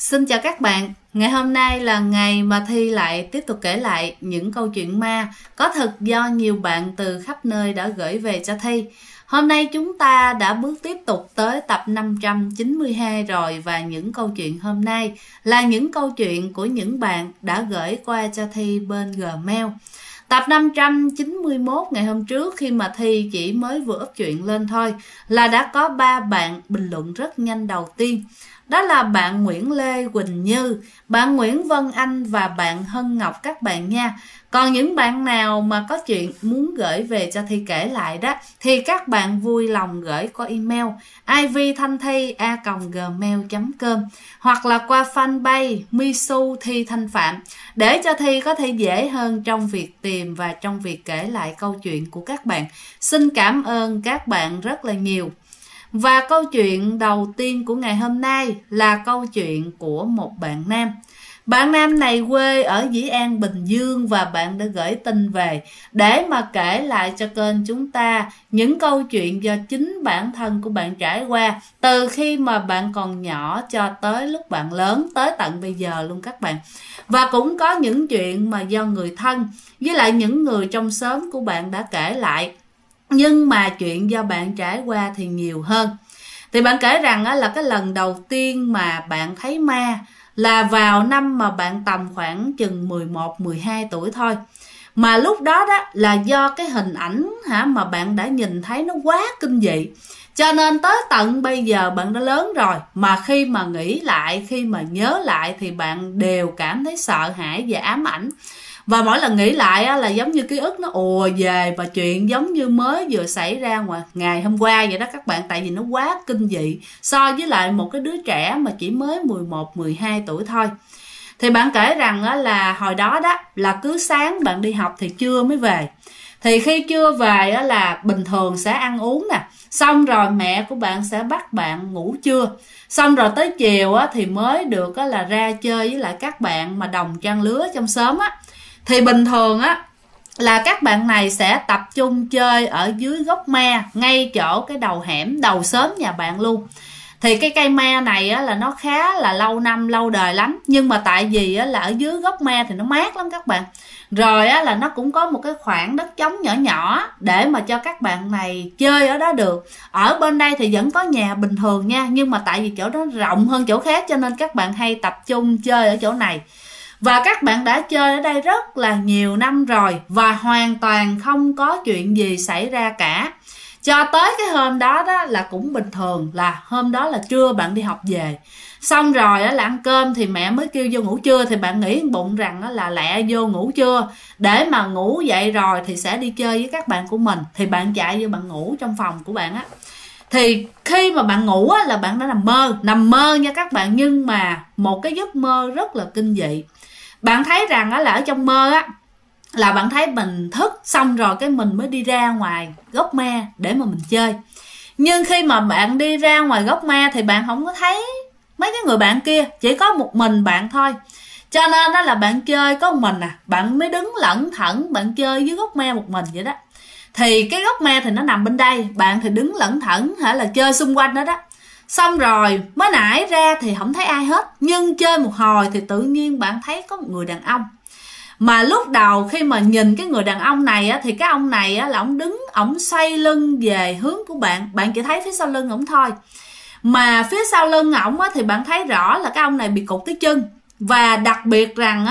Xin chào các bạn, ngày hôm nay là ngày mà Thi lại tiếp tục kể lại những câu chuyện ma có thật do nhiều bạn từ khắp nơi đã gửi về cho Thi. Hôm nay chúng ta đã bước tiếp tục tới tập 592 rồi, và những câu chuyện hôm nay là những câu chuyện của những bạn đã gửi qua cho Thi bên Gmail. Tập 591 ngày hôm trước, khi mà Thi chỉ mới vừa up chuyện lên thôi, là đã có 3 bạn bình luận rất nhanh. Đầu tiên đó là bạn Nguyễn Lê Quỳnh Như, bạn Nguyễn Vân Anh và bạn Hân Ngọc các bạn nha. Còn những bạn nào mà có chuyện muốn gửi về cho Thi kể lại đó, thì các bạn vui lòng gửi qua email ivthanthi@gmail.com hoặc là qua fanpage Misu Thi Thanh Phạm, để cho Thi có thể dễ hơn trong việc tìm và trong việc kể lại câu chuyện của các bạn. Xin cảm ơn các bạn rất là nhiều. Và câu chuyện đầu tiên của ngày hôm nay là câu chuyện của một bạn nam. Bạn nam này quê ở Dĩ An, Bình Dương, và bạn đã gửi tin về để mà kể lại cho kênh chúng ta những câu chuyện do chính bản thân của bạn trải qua từ khi mà bạn còn nhỏ cho tới lúc bạn lớn, tới tận bây giờ luôn các bạn. Và cũng có những chuyện mà do người thân với lại những người trong xóm của bạn đã kể lại, nhưng mà chuyện do bạn trải qua thì nhiều hơn. Thì bạn kể rằng là cái lần đầu tiên mà bạn thấy ma là vào năm mà bạn tầm khoảng chừng 11-12 tuổi thôi. Mà lúc đó là do cái hình ảnh mà bạn đã nhìn thấy nó quá kinh dị, cho nên tới tận bây giờ bạn đã lớn rồi, mà khi mà nghĩ lại, khi mà nhớ lại thì bạn đều cảm thấy sợ hãi và ám ảnh. Và mỗi lần nghĩ lại là giống như ký ức nó ùa về, và chuyện giống như mới vừa xảy ra ngày hôm qua vậy đó các bạn. Tại vì nó quá kinh dị so với lại một cái đứa trẻ mà chỉ mới 11-12 tuổi thôi. Thì bạn kể rằng là hồi đó là cứ sáng bạn đi học thì trưa mới về. Thì khi trưa về là bình thường sẽ ăn uống nè, xong rồi mẹ của bạn sẽ bắt bạn ngủ trưa, xong rồi tới chiều thì mới được là ra chơi với lại các bạn mà đồng trang lứa trong xóm á. Thì bình thường là các bạn này sẽ tập trung chơi ở dưới gốc me, ngay chỗ cái đầu hẻm, đầu xóm nhà bạn luôn. Thì cái cây me này là nó khá là lâu năm, lâu đời lắm. Nhưng mà tại vì là ở dưới gốc me thì nó mát lắm các bạn. Rồi là nó cũng có một cái khoảng đất trống nhỏ nhỏ để mà cho các bạn này chơi ở đó được. Ở bên đây thì vẫn có nhà bình thường nha, nhưng mà tại vì chỗ đó rộng hơn chỗ khác, cho nên các bạn hay tập trung chơi ở chỗ này. Và các bạn đã chơi ở đây rất là nhiều năm rồi, và hoàn toàn không có chuyện gì xảy ra cả. Cho tới cái hôm đó là cũng bình thường, là hôm đó là trưa bạn đi học về, xong rồi là ăn cơm thì mẹ mới kêu vô ngủ trưa. Thì bạn nghĩ bụng rằng là lẹ vô ngủ trưa, để mà ngủ dậy rồi thì sẽ đi chơi với các bạn của mình. Thì bạn chạy vô bạn ngủ trong phòng của bạn Thì khi mà bạn ngủ là bạn đã nằm mơ nha các bạn. Nhưng mà một cái giấc mơ rất là kinh dị. Bạn thấy rằng là ở trong mơ là bạn thấy mình thức, xong rồi cái mình mới đi ra ngoài gốc me để mà mình chơi. Nhưng khi mà bạn đi ra ngoài gốc me thì bạn không có thấy mấy cái người bạn kia, chỉ có một mình bạn thôi. Cho nên là bạn chơi có một mình bạn mới đứng lẩn thẩn, bạn chơi dưới gốc me một mình vậy đó. Thì cái gốc me thì nó nằm bên đây, bạn thì đứng lẩn thẩn là chơi xung quanh đó. Xong rồi mới nãy ra thì không thấy ai hết, nhưng chơi một hồi thì tự nhiên bạn thấy có một người đàn ông. Mà lúc đầu khi mà nhìn cái người đàn ông này thì cái ông này là ông đứng, ông xoay lưng về hướng của bạn. Bạn chỉ thấy phía sau lưng ổng thôi. Mà phía sau lưng ổng thì bạn thấy rõ là cái ông này bị cụt cái chân. Và đặc biệt rằng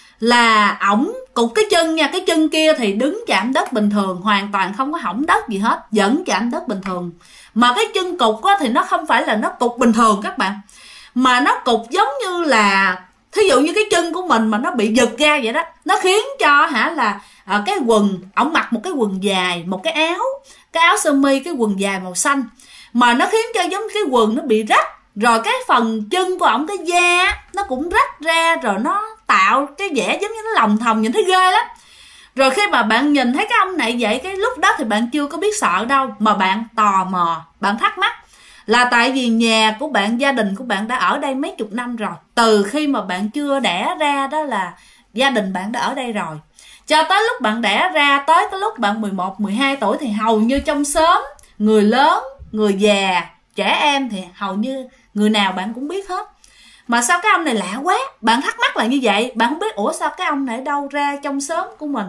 là ổng cụt cái chân nha. Cái chân kia thì đứng chạm đất bình thường, hoàn toàn không có hỏng đất gì hết, vẫn chạm đất bình thường. Mà cái chân cụt thì nó không phải là nó cụt bình thường các bạn, mà nó cụt giống như là thí dụ như cái chân của mình mà nó bị giật ra vậy đó. Nó khiến cho là cái quần, ổng mặc một cái quần dài, một cái áo sơ mi, cái quần dài màu xanh, mà nó khiến cho giống cái quần nó bị rách. Rồi cái phần chân của ổng, cái da nó cũng rách ra, rồi nó tạo cái vẻ giống như nó lòng thòng, nhìn thấy ghê lắm. Rồi khi mà bạn nhìn thấy cái ông này vậy, cái lúc đó thì bạn chưa có biết sợ đâu, mà bạn tò mò, bạn thắc mắc. Là tại vì nhà của bạn, gia đình của bạn đã ở đây mấy chục năm rồi. Từ khi mà bạn chưa đẻ ra đó là gia đình bạn đã ở đây rồi. Cho tới lúc bạn đẻ ra, tới cái lúc bạn 11-12 tuổi thì hầu như trong xóm, người lớn, người già, trẻ em thì hầu như người nào bạn cũng biết hết. mà sao cái ông này lạ quá. Bạn thắc mắc là như vậy, bạn không biết ủa sao cái ông này ở đâu ra trong xóm của mình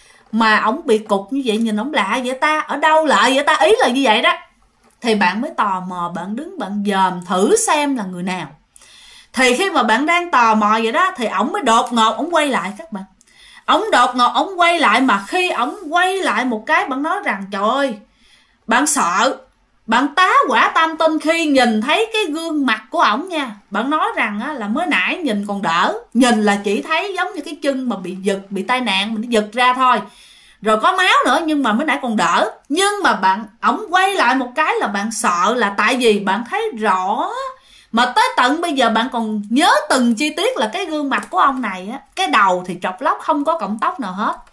mà ổng bị cục như vậy, nhìn ổng lạ vậy ta, ở đâu lại vậy ta, ý là như vậy đó. Thì bạn mới tò mò, bạn đứng bạn dòm thử xem là người nào. Thì khi mà bạn đang tò mò vậy đó thì ổng mới đột ngột ổng quay lại các bạn. Ổng đột ngột ổng quay lại, mà khi ổng quay lại một cái bạn nói rằng trời ơi, bạn sợ, bạn tá hỏa tam tinh khi nhìn thấy cái gương mặt của ổng nha. Bạn nói rằng á, là mới nãy nhìn còn đỡ, nhìn là chỉ thấy giống như cái chân mà bị giật, bị tai nạn mình giật ra thôi, rồi có máu nữa, nhưng mà mới nãy còn đỡ. Nhưng mà ổng quay lại một cái là bạn sợ, là tại vì bạn thấy rõ, mà tới tận bây giờ bạn còn nhớ từng chi tiết là cái gương mặt của ông này á, cái đầu thì trọc lóc không có cọng tóc nào hết,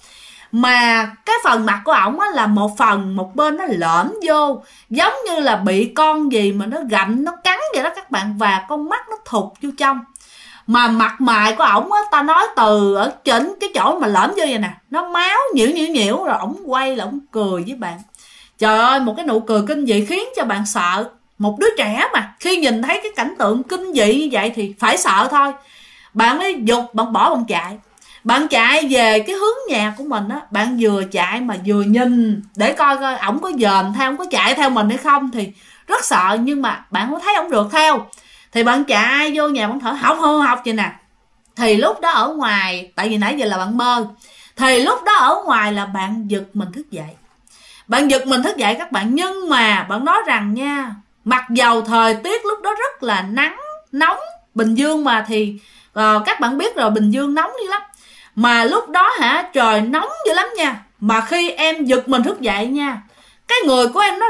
mà cái phần mặt của ổng á là một bên nó lõm vô, giống như là bị con gì mà nó gặm, nó cắn vậy đó các bạn, và con mắt nó thụt vô trong. Mà mặt mày của ổng á, ta nói từ ở trên cái chỗ mà lõm vô vậy nè, nó máu nhiễu, rồi ổng quay là ổng cười với bạn. Trời ơi, một cái nụ cười kinh dị khiến cho bạn sợ. Một đứa trẻ mà khi nhìn thấy cái cảnh tượng kinh dị như vậy thì phải sợ thôi. Bạn mới giục, bạn bỏ bạn chạy. Bạn chạy về cái hướng nhà của mình á, bạn vừa chạy mà vừa nhìn để coi coi ổng có dòm theo, ổng có chạy theo mình hay không. Thì rất sợ, nhưng mà bạn có thấy ổng rượt theo. Thì bạn chạy vô nhà, bạn thở học vậy nè. Thì lúc đó ở ngoài, tại vì nãy giờ là bạn mơ, thì lúc đó ở ngoài là bạn giật mình thức dậy. Bạn giật mình thức dậy các bạn, nhưng mà bạn nói rằng nha, mặc dầu thời tiết lúc đó rất là nóng, Bình Dương mà thì các bạn biết rồi, Bình Dương nóng dữ lắm. Mà lúc đó trời nóng dữ lắm nha. Mà khi em giật mình thức dậy nha, cái người của em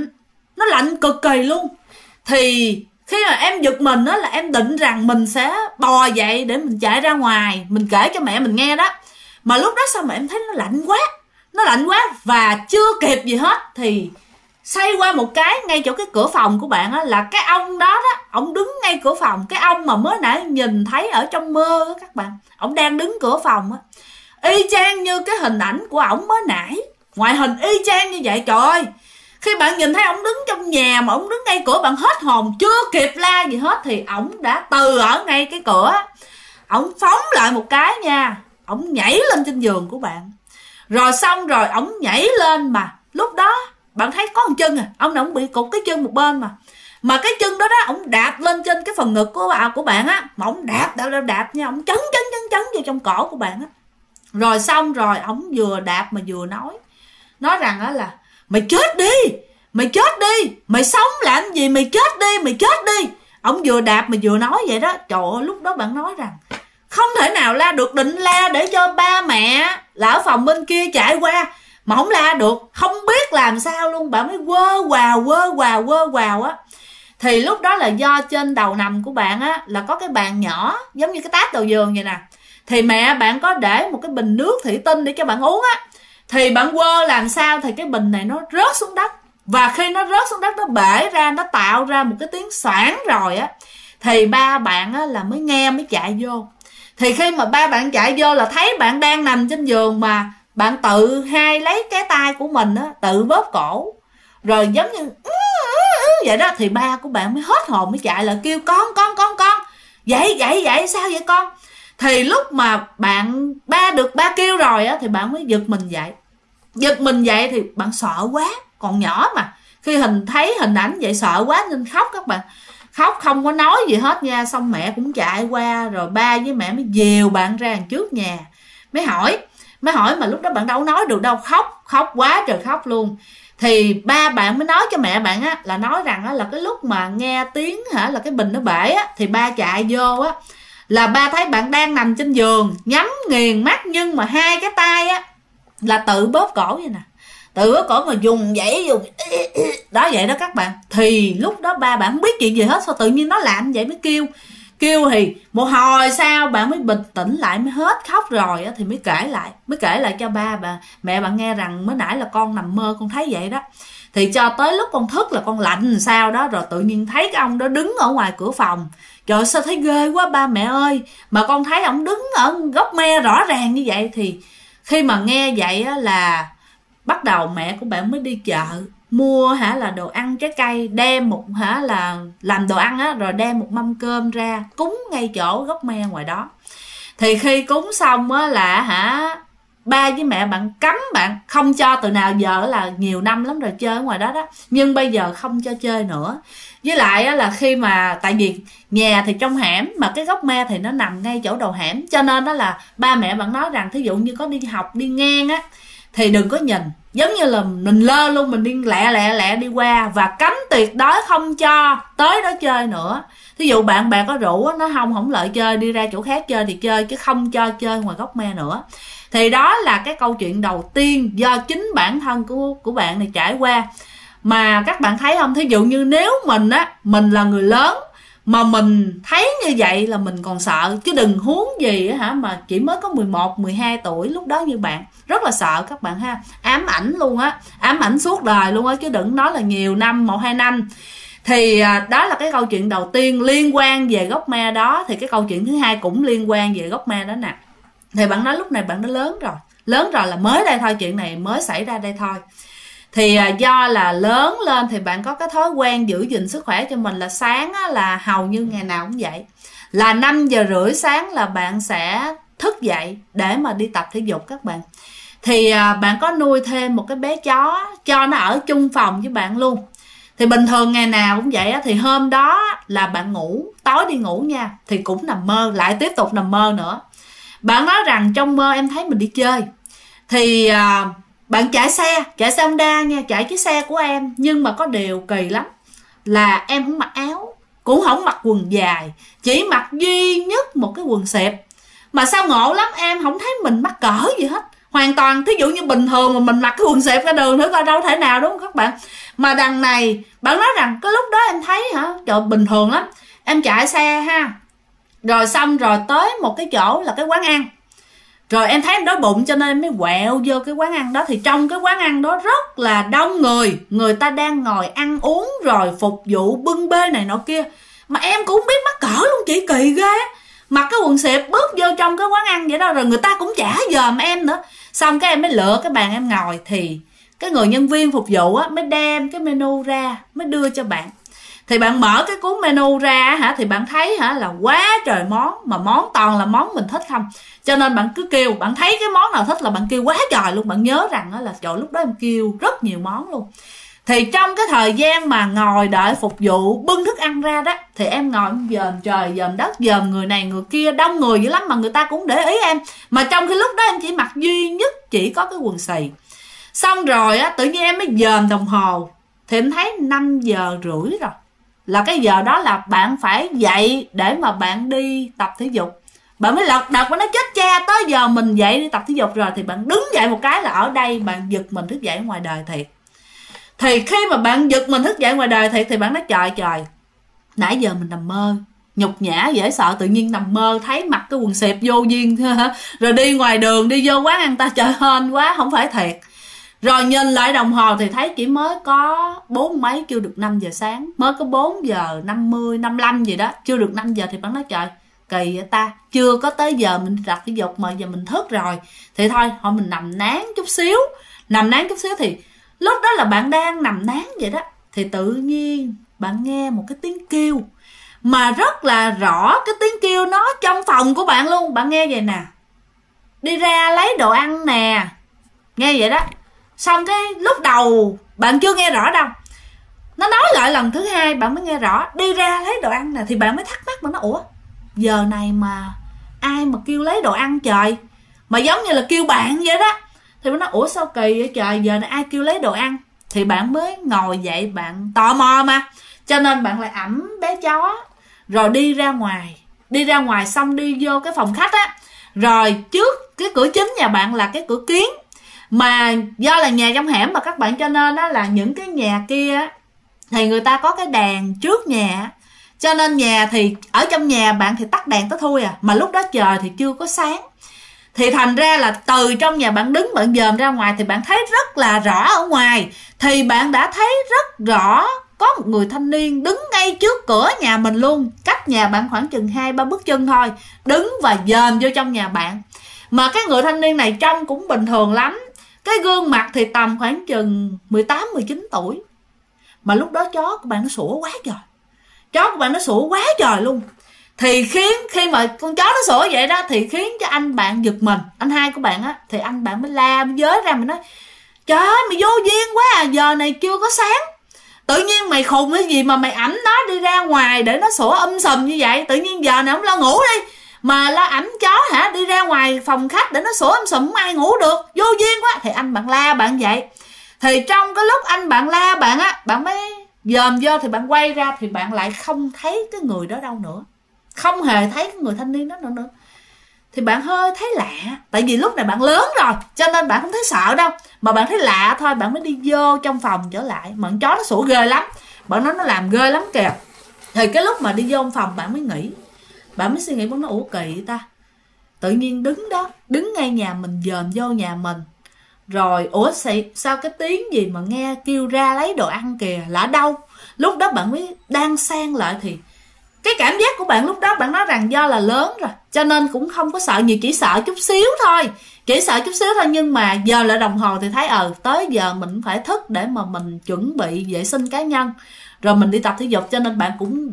nó lạnh cực kỳ luôn. Thì khi mà em giật mình đó là em định rằng mình sẽ bò dậy để mình chạy ra ngoài, mình kể cho mẹ mình nghe đó. Mà lúc đó sao mà em thấy nó lạnh quá, và chưa kịp gì hết thì xoay qua một cái, ngay chỗ cái cửa phòng của bạn á, là cái ông đó ổng đứng ngay cửa phòng. Cái ông mà mới nãy nhìn thấy ở trong mơ á các bạn, ổng đang đứng cửa phòng á, y chang như cái hình ảnh của ổng mới nãy, ngoại hình y chang như vậy. Trời ơi, khi bạn nhìn thấy ổng đứng trong nhà mà ổng đứng ngay cửa, bạn hết hồn, chưa kịp la gì hết thì ổng đã từ ở ngay cái cửa, ổng phóng lại một cái nha, ổng nhảy lên trên giường của bạn. Rồi xong rồi ổng nhảy lên, mà lúc đó bạn thấy có một chân ông này ổng bị cụt cái chân một bên, mà cái chân đó ổng đạp lên trên cái phần ngực của bạn á, mà ổng đạp nha, ổng chấn vô trong cổ của bạn á. Rồi xong rồi ổng vừa đạp mà vừa nói rằng á là mày chết đi, mày sống làm gì, mày chết đi. Ổng vừa đạp mà vừa nói vậy đó. Trời ơi, lúc đó bạn nói rằng không thể nào la được, định la để cho ba mẹ là ở phòng bên kia chạy qua, mà không la được, không biết làm sao luôn. Bạn mới quơ quào á. Thì lúc đó là do trên đầu nằm của bạn á là có cái bàn nhỏ giống như cái táp đầu giường vậy nè. Thì mẹ bạn có để một cái bình nước thủy tinh để cho bạn uống á. Thì bạn quơ làm sao thì cái bình này nó rớt xuống đất. Và khi nó rớt xuống đất, nó bể ra, nó tạo ra một cái tiếng xoảng rồi á. Thì ba bạn á là mới nghe, mới chạy vô. Thì khi mà ba bạn chạy vô là thấy bạn đang nằm trên giường, mà bạn tự lấy cái tay của mình á, tự bóp cổ, rồi giống như vậy đó. Thì ba của bạn mới hết hồn, mới chạy lại kêu con dậy sao vậy con. Thì lúc mà ba kêu rồi á thì bạn mới giật mình dậy. Thì bạn sợ quá, còn nhỏ mà, khi thấy hình ảnh vậy sợ quá nên khóc các bạn, khóc không có nói gì hết nha. Xong mẹ cũng chạy qua, rồi ba với mẹ mới dìu bạn ra trước nhà, mới hỏi mà lúc đó bạn đâu nói được đâu, khóc quá trời khóc luôn. Thì ba bạn mới nói cho mẹ bạn á, là nói rằng á là cái lúc mà nghe tiếng là cái bình nó bể á, thì ba chạy vô á, là ba thấy bạn đang nằm trên giường nhắm nghiền mắt, nhưng mà hai cái tay á là tự bóp cổ vậy nè, tự bóp cổ mà dùng đó vậy đó các bạn. Thì lúc đó ba bạn không biết chuyện gì hết, sao tự nhiên nó làm vậy, mới kêu. Thì một hồi sau bạn mới bình tĩnh lại, mới hết khóc rồi á, thì mới kể lại cho mẹ bạn nghe rằng mới nãy là con nằm mơ, con thấy vậy đó. Thì cho tới lúc con thức là con lạnh sao đó, rồi tự nhiên thấy cái ông đó đứng ở ngoài cửa phòng. Trời, sao thấy ghê quá ba mẹ ơi, mà con thấy ông đứng ở góc me rõ ràng như vậy. Thì khi mà nghe vậy á là bắt đầu mẹ của bạn mới đi chợ, mua là đồ ăn trái cây, đem một là làm đồ ăn á, rồi đem một mâm cơm ra cúng ngay chỗ gốc me ngoài đó. Thì khi cúng xong á là ba với mẹ bạn cấm bạn không cho, từ nào giờ là nhiều năm lắm rồi chơi ở ngoài đó đó, nhưng bây giờ không cho chơi nữa. Với lại á, là khi mà tại vì nhà thì trong hẻm mà cái gốc me thì nó nằm ngay chỗ đầu hẻm, cho nên đó là ba mẹ bạn nói rằng thí dụ như có đi học đi ngang á thì đừng có nhìn, giống như là mình lơ luôn, mình đi lẹ lẹ đi qua, và cấm tuyệt đối không cho tới đó chơi nữa. Thí dụ bạn bè có rủ nó không lợi chơi, đi ra chỗ khác chơi thì chơi, chứ không cho chơi ngoài gốc me nữa. Thì đó là cái câu chuyện đầu tiên do chính bản thân của bạn này trải qua. Mà các bạn thấy không, thí dụ như nếu mình là người lớn mà mình thấy như vậy là mình còn sợ, chứ đừng huống gì mà chỉ mới có 11, 12 tuổi lúc đó như bạn. Rất là sợ các bạn ha, ám ảnh luôn á, ám ảnh suốt đời luôn á, chứ đừng nói là nhiều năm, 1-2 năm. Thì đó là cái câu chuyện đầu tiên liên quan về gốc me đó. Thì cái câu chuyện thứ hai cũng liên quan về gốc me đó nè. Thì bạn nói lúc này bạn đã lớn rồi là mới đây thôi, chuyện này mới xảy ra đây thôi. Thì do là lớn lên thì bạn có cái thói quen giữ gìn sức khỏe cho mình là sáng là hầu như ngày nào cũng vậy, là 5:30 sáng là bạn sẽ thức dậy để mà đi tập thể dục các bạn. Thì bạn có nuôi thêm một cái bé chó cho nó ở chung phòng với bạn luôn. Thì bình thường ngày nào cũng vậy á, thì hôm đó là bạn ngủ, tối đi ngủ nha, thì cũng nằm mơ, lại tiếp tục nằm mơ nữa. Bạn nói rằng trong mơ em thấy mình đi chơi. Thì bạn chạy xe Honda nha, chạy chiếc xe của em, nhưng mà có điều kỳ lắm là em không mặc áo, cũng không mặc quần dài, chỉ mặc duy nhất một cái quần xẹp. Mà sao ngộ lắm, em không thấy mình mắc cỡ gì hết, hoàn toàn. Thí dụ như bình thường mà mình mặc cái quần xẹp ra đường nữa coi đâu thể nào, đúng không các bạn? Mà đằng này bạn nói rằng cái lúc đó em thấy trời bình thường lắm, em chạy xe rồi xong rồi tới một cái chỗ là cái quán ăn, rồi em thấy em đói bụng cho nên em mới quẹo vô cái quán ăn đó. Thì trong cái quán ăn đó rất là đông người, người ta đang ngồi ăn uống rồi phục vụ bưng bê này nọ kia, mà em cũng biết mắc cỡ luôn, chị kỳ ghê. Mặc cái quần xẹp bước vô trong cái quán ăn vậy đó, rồi người ta cũng chả dòm em nữa. Xong cái em mới lựa cái bàn em ngồi, thì cái người nhân viên phục vụ mới đem cái menu ra mới đưa cho bạn. Thì bạn mở cái cuốn menu ra thì bạn thấy là quá trời món, mà món toàn là món mình thích không. Cho nên bạn cứ kêu, bạn thấy cái món nào thích là bạn kêu quá trời luôn. Bạn nhớ rằng là trời lúc đó em kêu rất nhiều món luôn. Thì trong cái thời gian mà ngồi đợi phục vụ bưng thức ăn ra đó, thì em ngồi em dòm trời dòm đất, dòm người này người kia, đông người dữ lắm mà người ta cũng để ý em. Mà trong khi lúc đó em chỉ mặc duy nhất chỉ có cái quần xì. Xong rồi tự nhiên em mới dòm đồng hồ, thì em thấy 5:30 rồi. Là cái giờ đó là bạn phải dậy để mà bạn đi tập thể dục. Bạn mới lật đật, bạn nói chết cha, tới giờ mình dậy đi tập thể dục rồi. Thì bạn đứng dậy một cái là ở đây bạn giật mình thức dậy ngoài đời thiệt. Thì khi mà bạn giật mình thức dậy ngoài đời thiệt thì bạn nói trời, nãy giờ mình nằm mơ, nhục nhã dễ sợ, tự nhiên nằm mơ thấy mặc cái quần xẹp vô duyên rồi đi ngoài đường, đi vô quán ăn ta, trời hên quá, không phải thiệt. Rồi nhìn lại đồng hồ thì thấy chỉ mới có 4 mấy, chưa được 5 giờ sáng, mới có 4:50, 55 gì đó, chưa được 5 giờ. Thì bạn nói trời, kỳ vậy ta, chưa có tới giờ mình tập thể dục mà giờ mình thức rồi. Thì thôi mình nằm nán chút xíu. Thì lúc đó là bạn đang nằm nán vậy đó, thì tự nhiên bạn nghe một cái tiếng kêu, mà rất là rõ cái tiếng kêu nó trong phòng của bạn luôn. Bạn nghe vậy nè, đi ra lấy đồ ăn nè, nghe vậy đó. Xong cái lúc đầu bạn chưa nghe rõ đâu, nó nói lại lần thứ hai bạn mới nghe rõ, đi ra lấy đồ ăn nè. Thì bạn mới thắc mắc, bạn nói ủa, giờ này mà ai mà kêu lấy đồ ăn trời, mà giống như là kêu bạn vậy đó. Thì bạn nói ủa sao kỳ vậy trời, giờ này ai kêu lấy đồ ăn. Thì bạn mới ngồi dậy, bạn tò mò mà, cho nên bạn lại ẵm bé chó rồi đi ra ngoài xong đi vô cái phòng khách á. Rồi trước cái cửa chính nhà bạn là cái cửa kiến, mà do là nhà trong hẻm mà các bạn, cho nên đó là những cái nhà kia thì người ta có cái đèn trước nhà, cho nên nhà thì ở trong nhà bạn thì tắt đèn tới thui mà lúc đó trời thì chưa có sáng. Thì thành ra là từ trong nhà bạn đứng, bạn dòm ra ngoài thì bạn thấy rất là rõ ở ngoài. Thì bạn đã thấy rất rõ có một người thanh niên đứng ngay trước cửa nhà mình luôn, cách nhà bạn khoảng chừng 2-3 bước chân thôi, đứng và dòm vô trong nhà bạn. Mà cái người thanh niên này trông cũng bình thường lắm. Cái gương mặt thì tầm khoảng chừng 18, 19 tuổi. Mà lúc đó chó của bạn nó sủa quá trời. Chó của bạn nó sủa quá trời luôn. Thì khiến khi mà con chó nó sủa vậy đó thì khiến cho anh bạn giật mình. Anh hai của bạn á, thì anh bạn mới la, mới giới ra, mình nói trời ơi mày vô duyên quá à, giờ này chưa có sáng, tự nhiên mày khùng cái gì mà mày ẵm nó đi ra ngoài để nó sủa sùm như vậy. Tự nhiên giờ này không lo ngủ đi mà lo ẵm chó hả, đi ra ngoài phòng khách để nó sủa sùm, không ai ngủ được, vô duyên quá. Thì anh bạn la bạn vậy. Thì trong cái lúc anh bạn la bạn á, bạn mới dòm vô, thì bạn quay ra thì bạn lại không thấy cái người đó đâu nữa, không hề thấy cái người thanh niên đó nữa. Thì bạn hơi thấy lạ, tại vì lúc này bạn lớn rồi cho nên bạn không thấy sợ đâu, mà bạn thấy lạ thôi. Bạn mới đi vô trong phòng trở lại, mà con chó nó sủa ghê lắm, bạn nói nó làm ghê lắm kìa. Thì cái lúc mà đi vô trong phòng bạn mới nghĩ, bạn mới suy nghĩ, bạn nói ủa kỳ ta, tự nhiên đứng đó, đứng ngay nhà mình, dòm vô nhà mình, rồi ủa sao cái tiếng gì mà nghe kêu ra lấy đồ ăn kìa, là ở đâu. Lúc đó bạn mới đang sang lại, thì cái cảm giác của bạn lúc đó, bạn nói rằng do là lớn rồi cho nên cũng không có sợ nhiều, chỉ sợ chút xíu thôi, nhưng mà giờ lại đồng hồ thì thấy tới giờ mình phải thức để mà mình chuẩn bị vệ sinh cá nhân rồi mình đi tập thể dục, cho nên bạn cũng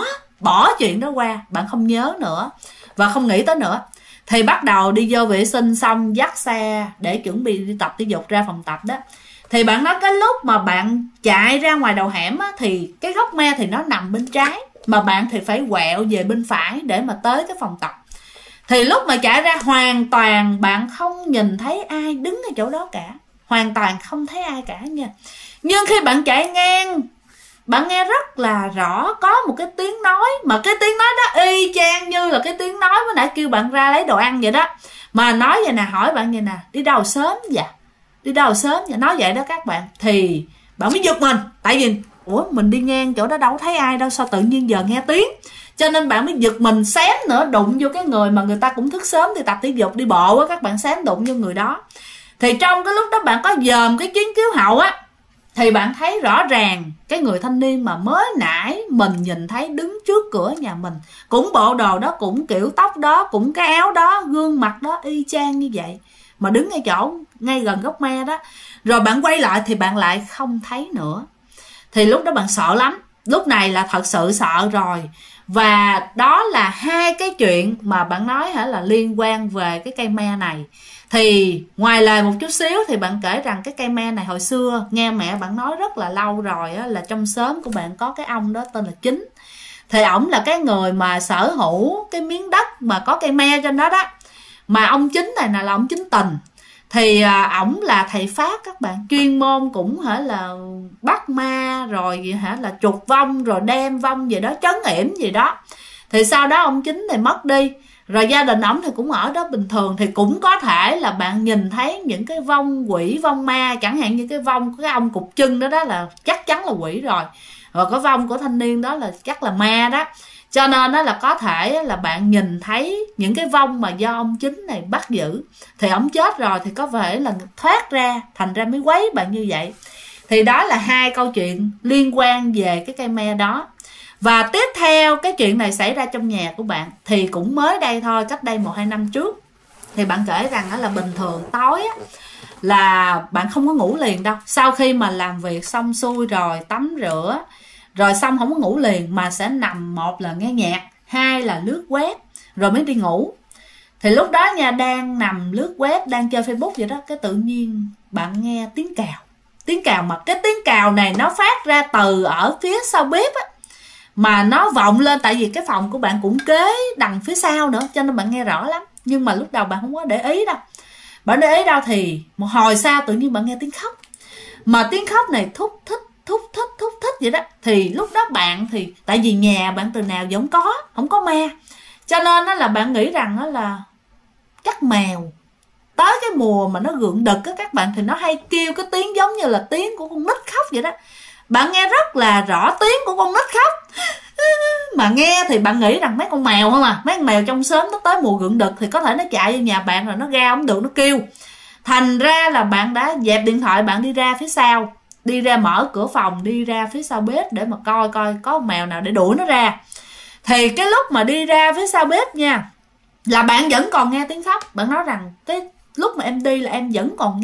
bỏ chuyện đó qua, bạn không nhớ nữa và không nghĩ tới nữa. Thì bắt đầu đi vô vệ sinh xong dắt xe để chuẩn bị đi tập thể dục ra phòng tập đó. Thì bạn nói cái lúc mà bạn chạy ra ngoài đầu hẻm á, thì cái gốc me thì nó nằm bên trái, mà bạn thì phải quẹo về bên phải để mà tới cái phòng tập. Thì lúc mà chạy ra hoàn toàn bạn không nhìn thấy ai đứng ở chỗ đó cả, hoàn toàn không thấy ai cả nha. Nhưng khi bạn chạy ngang, bạn nghe rất là rõ có một cái tiếng nói, mà cái tiếng nói đó y chang như là cái tiếng nói mới nãy kêu bạn ra lấy đồ ăn vậy đó. Mà nói vậy nè, hỏi bạn vậy nè, đi đâu sớm vậy, đi đâu sớm vậy, nói vậy đó các bạn. Thì bạn mới giật mình, tại vì ủa mình đi ngang chỗ đó đâu thấy ai đâu, sao tự nhiên giờ nghe tiếng. Cho nên bạn mới giật mình, xém nữa đụng vô cái người mà người ta cũng thức sớm đi tập thể dục đi bộ á, các bạn xém đụng vô người đó. Thì trong cái lúc đó bạn có dòm cái kính chiếu hậu á, thì bạn thấy rõ ràng cái người thanh niên mà mới nãy mình nhìn thấy đứng trước cửa nhà mình, cũng bộ đồ đó, cũng kiểu tóc đó, cũng cái áo đó, gương mặt đó y chang như vậy, mà đứng ngay chỗ ngay gần gốc me đó. Rồi bạn quay lại thì bạn lại không thấy nữa. Thì lúc đó bạn sợ lắm, lúc này là thật sự sợ rồi. Và đó là hai cái chuyện mà bạn nói hả, là liên quan về cái cây me này. Thì ngoài lời một chút xíu thì bạn kể rằng cái cây me này hồi xưa nghe mẹ bạn nói rất là lâu rồi á, là trong xóm của bạn có cái ông đó tên là Chính. Thì ổng là cái người mà sở hữu cái miếng đất mà có cây me trên đó đó. Mà ông Chính này là ông Chính Tình. Thì ổng là thầy Pháp các bạn, chuyên môn cũng hả là bắt ma rồi hả là trục vong rồi đem vong gì đó, trấn yểm gì đó. Thì sau đó ông Chính này mất đi, rồi gia đình ổng thì cũng ở đó bình thường. Thì cũng có thể là bạn nhìn thấy những cái vong quỷ, vong ma, chẳng hạn như cái vong của cái ông cục chân đó, đó là chắc chắn là quỷ rồi. Rồi cái vong của thanh niên đó là chắc là ma đó. Cho nên đó là có thể là bạn nhìn thấy những cái vong mà do ông Chính này bắt giữ. Thì ông chết rồi thì có vẻ là thoát ra, thành ra mới quấy bạn như vậy. Thì đó là hai câu chuyện liên quan về cái cây me đó. Và tiếp theo cái chuyện này xảy ra trong nhà của bạn thì cũng mới đây thôi, cách đây 1-2 năm trước. Thì bạn kể rằng là bình thường tối á, là bạn không có ngủ liền đâu. Sau khi mà làm việc xong xuôi rồi, tắm rửa rồi xong không có ngủ liền, mà sẽ nằm, một là nghe nhạc, hai là lướt web rồi mới đi ngủ. Thì lúc đó nha, đang nằm lướt web, đang chơi Facebook vậy đó, cái tự nhiên bạn nghe tiếng cào. Tiếng cào mà cái tiếng cào này nó phát ra từ ở phía sau bếp á, mà nó vọng lên, tại vì cái phòng của bạn cũng kế đằng phía sau nữa, cho nên bạn nghe rõ lắm. Nhưng mà lúc đầu bạn không có để ý đâu. Bạn để ý đâu thì một hồi sau tự nhiên bạn nghe tiếng khóc. Mà tiếng khóc này thúc thích vậy đó. Thì lúc đó bạn thì, tại vì nhà bạn từ nào vẫn không có ma, cho nên đó là bạn nghĩ rằng đó là chắc mèo. Tới cái mùa mà nó gượng đực á các bạn, thì nó hay kêu cái tiếng giống như là tiếng của con nít khóc vậy đó. Bạn nghe rất là rõ tiếng của con nít khóc. Mà nghe thì bạn nghĩ rằng mấy con mèo không à, mấy con mèo trong xóm nó tới mùa gượng đực thì có thể nó chạy vô nhà bạn rồi nó ra không được, nó kêu. Thành ra là bạn đã dẹp điện thoại, bạn đi ra phía sau, đi ra mở cửa phòng, đi ra phía sau bếp để mà coi có con mèo nào để đuổi nó ra. Thì cái lúc mà đi ra phía sau bếp nha, là bạn vẫn còn nghe tiếng khóc. Bạn nói rằng cái lúc mà em đi là em vẫn còn nghe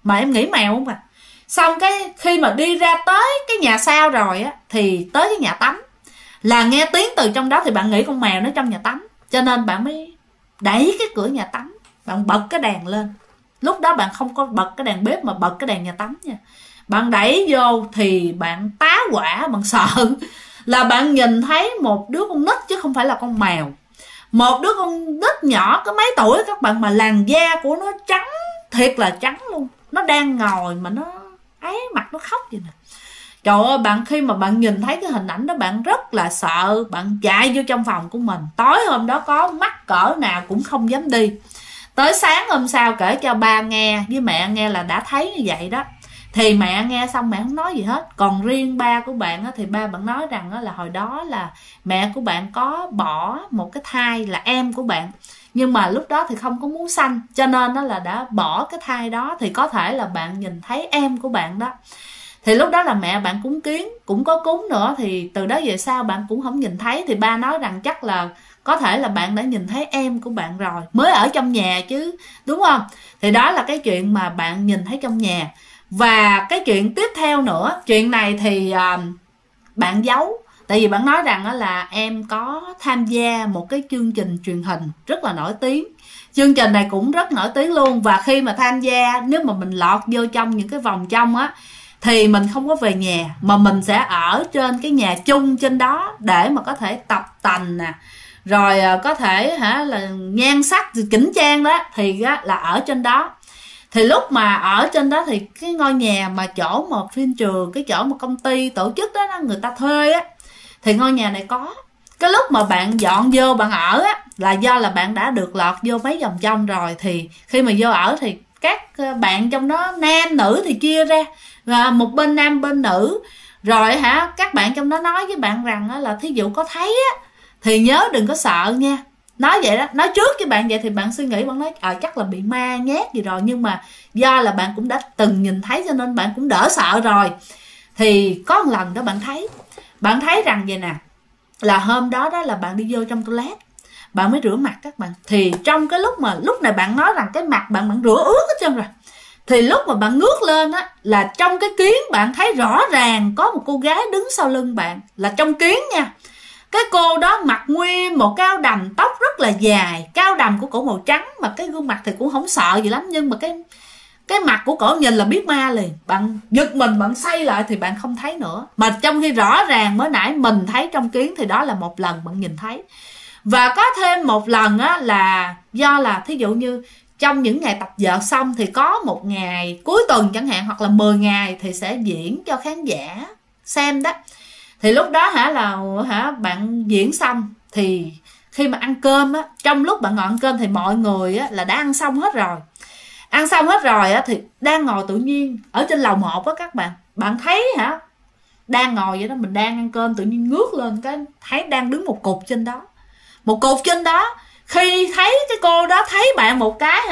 mà em nghĩ mèo không à. Xong cái khi mà đi ra tới cái nhà sau rồi á, thì tới cái nhà tắm là nghe tiếng từ trong đó, thì bạn nghĩ con mèo nó trong nhà tắm, cho nên bạn mới đẩy cái cửa nhà tắm, bạn bật cái đèn lên. Lúc đó bạn không có bật cái đèn bếp mà bật cái đèn nhà tắm nha. Bạn đẩy vô thì bạn tá hỏa, bạn sợ là bạn nhìn thấy một đứa con nít chứ không phải là con mèo. Một đứa con nít nhỏ có mấy tuổi các bạn, mà làn da của nó trắng, thiệt là trắng luôn. Nó đang ngồi mà nó ấy, mặt nó khóc vậy nè. Trời ơi, bạn khi mà bạn nhìn thấy cái hình ảnh đó, bạn rất là sợ, bạn chạy vô trong phòng của mình. Tối hôm đó có mắc cỡ nào cũng không dám đi. Tới sáng hôm sau kể cho ba nghe với mẹ nghe là đã thấy như vậy đó. Thì mẹ nghe xong mẹ không nói gì hết. Còn riêng ba của bạn thì ba bạn nói rằng là hồi đó là mẹ của bạn có bỏ một cái thai là em của bạn, nhưng mà lúc đó thì không có muốn sanh, cho nên là đã bỏ cái thai đó. Thì có thể là bạn nhìn thấy em của bạn đó. Thì lúc đó là mẹ bạn cúng kiến, cũng có cúng nữa, thì từ đó về sau bạn cũng không nhìn thấy. Thì ba nói rằng chắc là có thể là bạn đã nhìn thấy em của bạn rồi, mới ở trong nhà chứ, đúng không? Thì đó là cái chuyện mà bạn nhìn thấy trong nhà. Và cái chuyện tiếp theo nữa, chuyện này thì bạn giấu. Tại vì bạn nói rằng là em có tham gia một cái chương trình truyền hình rất là nổi tiếng. Chương trình này cũng rất nổi tiếng luôn. Và khi mà tham gia, nếu mà mình lọt vô trong những cái vòng trong á, thì mình không có về nhà, mà mình sẽ ở trên cái nhà chung trên đó để mà có thể tập tành nè, rồi có thể là nhan sắc chỉnh trang đó, thì là ở trên đó. Thì lúc mà ở trên đó thì cái ngôi nhà mà chỗ một phim trường, cái chỗ một công ty tổ chức đó, người ta thuê á, thì ngôi nhà này có. Cái lúc mà bạn dọn vô bạn ở á, là do là bạn đã được lọt vô mấy vòng trong rồi. Thì khi mà vô ở thì các bạn trong đó nam nữ thì chia ra, và một bên nam bên nữ. Rồi các bạn trong đó nói với bạn rằng là thí dụ có thấy á thì nhớ đừng có sợ nha. Nói vậy đó, nói trước với bạn vậy thì bạn suy nghĩ, bạn nói chắc là bị ma nhát gì rồi, nhưng mà do là bạn cũng đã từng nhìn thấy cho nên bạn cũng đỡ sợ rồi. Thì có một lần đó bạn thấy rằng vậy nè, là hôm đó là bạn đi vô trong toilet, bạn mới rửa mặt các bạn. Thì trong cái lúc này bạn nói rằng cái mặt bạn rửa ướt hết trơn rồi. Thì lúc mà bạn ngước lên á, là trong cái kiến bạn thấy rõ ràng có một cô gái đứng sau lưng bạn, là trong kiến nha. Cái cô đó mặc nguyên một cái áo đầm, tóc rất là dài, cái áo đầm của cổ màu trắng, mà cái gương mặt thì cũng không sợ gì lắm, nhưng mà cái mặt của cổ nhìn là biết ma liền. Bạn giật mình, bạn xoay lại thì bạn không thấy nữa, mà trong khi rõ ràng mới nãy mình thấy trong kiến. Thì đó là một lần bạn nhìn thấy. Và có thêm một lần á, là do là thí dụ như trong những ngày tập dượt xong thì có một ngày cuối tuần chẳng hạn, hoặc là 10 ngày thì sẽ diễn cho khán giả xem đó. Thì lúc đó bạn diễn xong thì khi mà ăn cơm á, trong lúc bạn ngồi ăn cơm thì mọi người á là đã ăn xong hết rồi. Ăn xong hết rồi á thì đang ngồi tự nhiên ở trên lầu 1 á các bạn. Bạn thấy đang ngồi vậy đó, mình đang ăn cơm, tự nhiên ngước lên cái thấy đang đứng một cục trên đó. Một cục trên đó, khi thấy cái cô đó thấy bạn một cái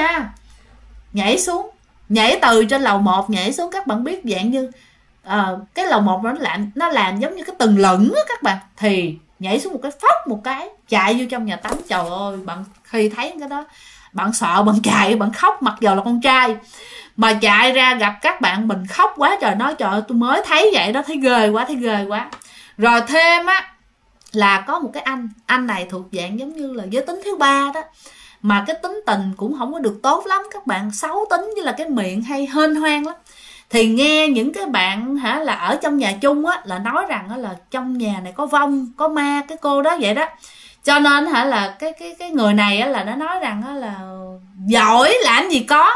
nhảy xuống, nhảy từ trên lầu 1 nhảy xuống. Các bạn biết dạng như cái lầu 1 nó làm giống như cái tầng lửng á các bạn. Thì nhảy xuống một cái, phóc một cái chạy vô trong nhà tắm. Trời ơi, bạn khi thấy cái đó bạn sợ, bạn chạy, bạn khóc, mặc dù là con trai mà chạy ra gặp các bạn mình khóc quá trời, nói trời ơi tôi mới thấy vậy đó, thấy ghê quá. Rồi thêm á là có một cái anh này thuộc dạng giống như là giới tính thứ ba đó, mà cái tính tình cũng không có được tốt lắm các bạn, xấu tính, với là cái miệng hay hên hoang lắm. Thì nghe những cái bạn là ở trong nhà chung á là nói rằng là trong nhà này có vong, có ma, cái cô đó vậy đó. Cho nên là cái người này là nó nói rằng là giỏi làm gì có,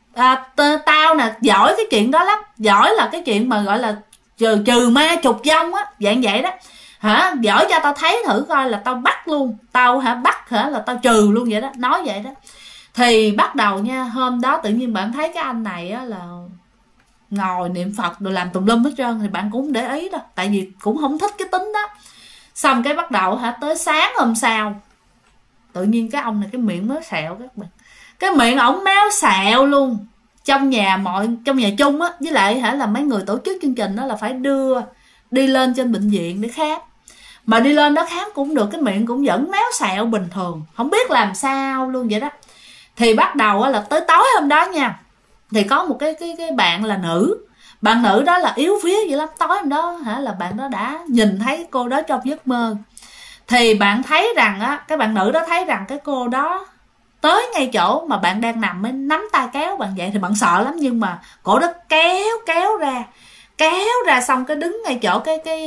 tao nè giỏi cái chuyện đó lắm, giỏi là cái chuyện mà gọi là trừ ma trục vong á, dạng vậy đó. Giỏi cho tao thấy thử coi là tao bắt luôn, tao bắt là tao trừ luôn vậy đó, nói vậy đó. Thì bắt đầu nha, hôm đó tự nhiên bạn thấy cái anh này á là ngồi niệm Phật rồi làm tùm lum hết trơn. Thì bạn cũng không để ý đâu, tại vì cũng không thích cái tính đó. Xong cái bắt đầu tới sáng hôm sau, tự nhiên cái ông này cái miệng mới sẹo các bạn. Cái miệng ổng méo sẹo luôn. Trong nhà chung á, với lại là mấy người tổ chức chương trình đó là phải đi lên trên bệnh viện để khám. Mà đi lên đó khám cũng được, cái miệng cũng vẫn méo sẹo bình thường, không biết làm sao luôn vậy đó. Thì bắt đầu là tới tối hôm đó nha, Thì có một cái bạn là nữ, bạn nữ đó là yếu vía vậy lắm. Tối hôm đó là bạn đó đã nhìn thấy cô đó trong giấc mơ. Thì bạn thấy rằng cái bạn nữ đó thấy rằng cái cô đó tới ngay chỗ mà bạn đang nằm mới nắm tay kéo bạn dậy. Thì bạn sợ lắm, nhưng mà cổ đó kéo ra xong cái đứng ngay chỗ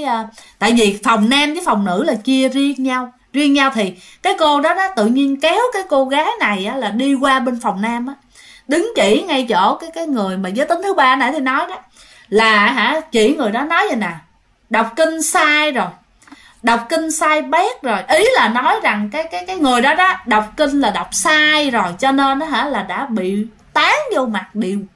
tại vì phòng nam với phòng nữ là chia riêng nhau. Thì cái cô đó tự nhiên kéo cái cô gái này là đi qua bên phòng nam đứng chỉ ngay chỗ cái người mà giới tính thứ ba nãy thì nói đó, là chỉ người đó nói vậy nè: đọc kinh sai rồi, đọc kinh sai bét rồi. Ý là nói rằng cái người đó đọc kinh là đọc sai rồi, cho nên là đã bị tán vô mặt,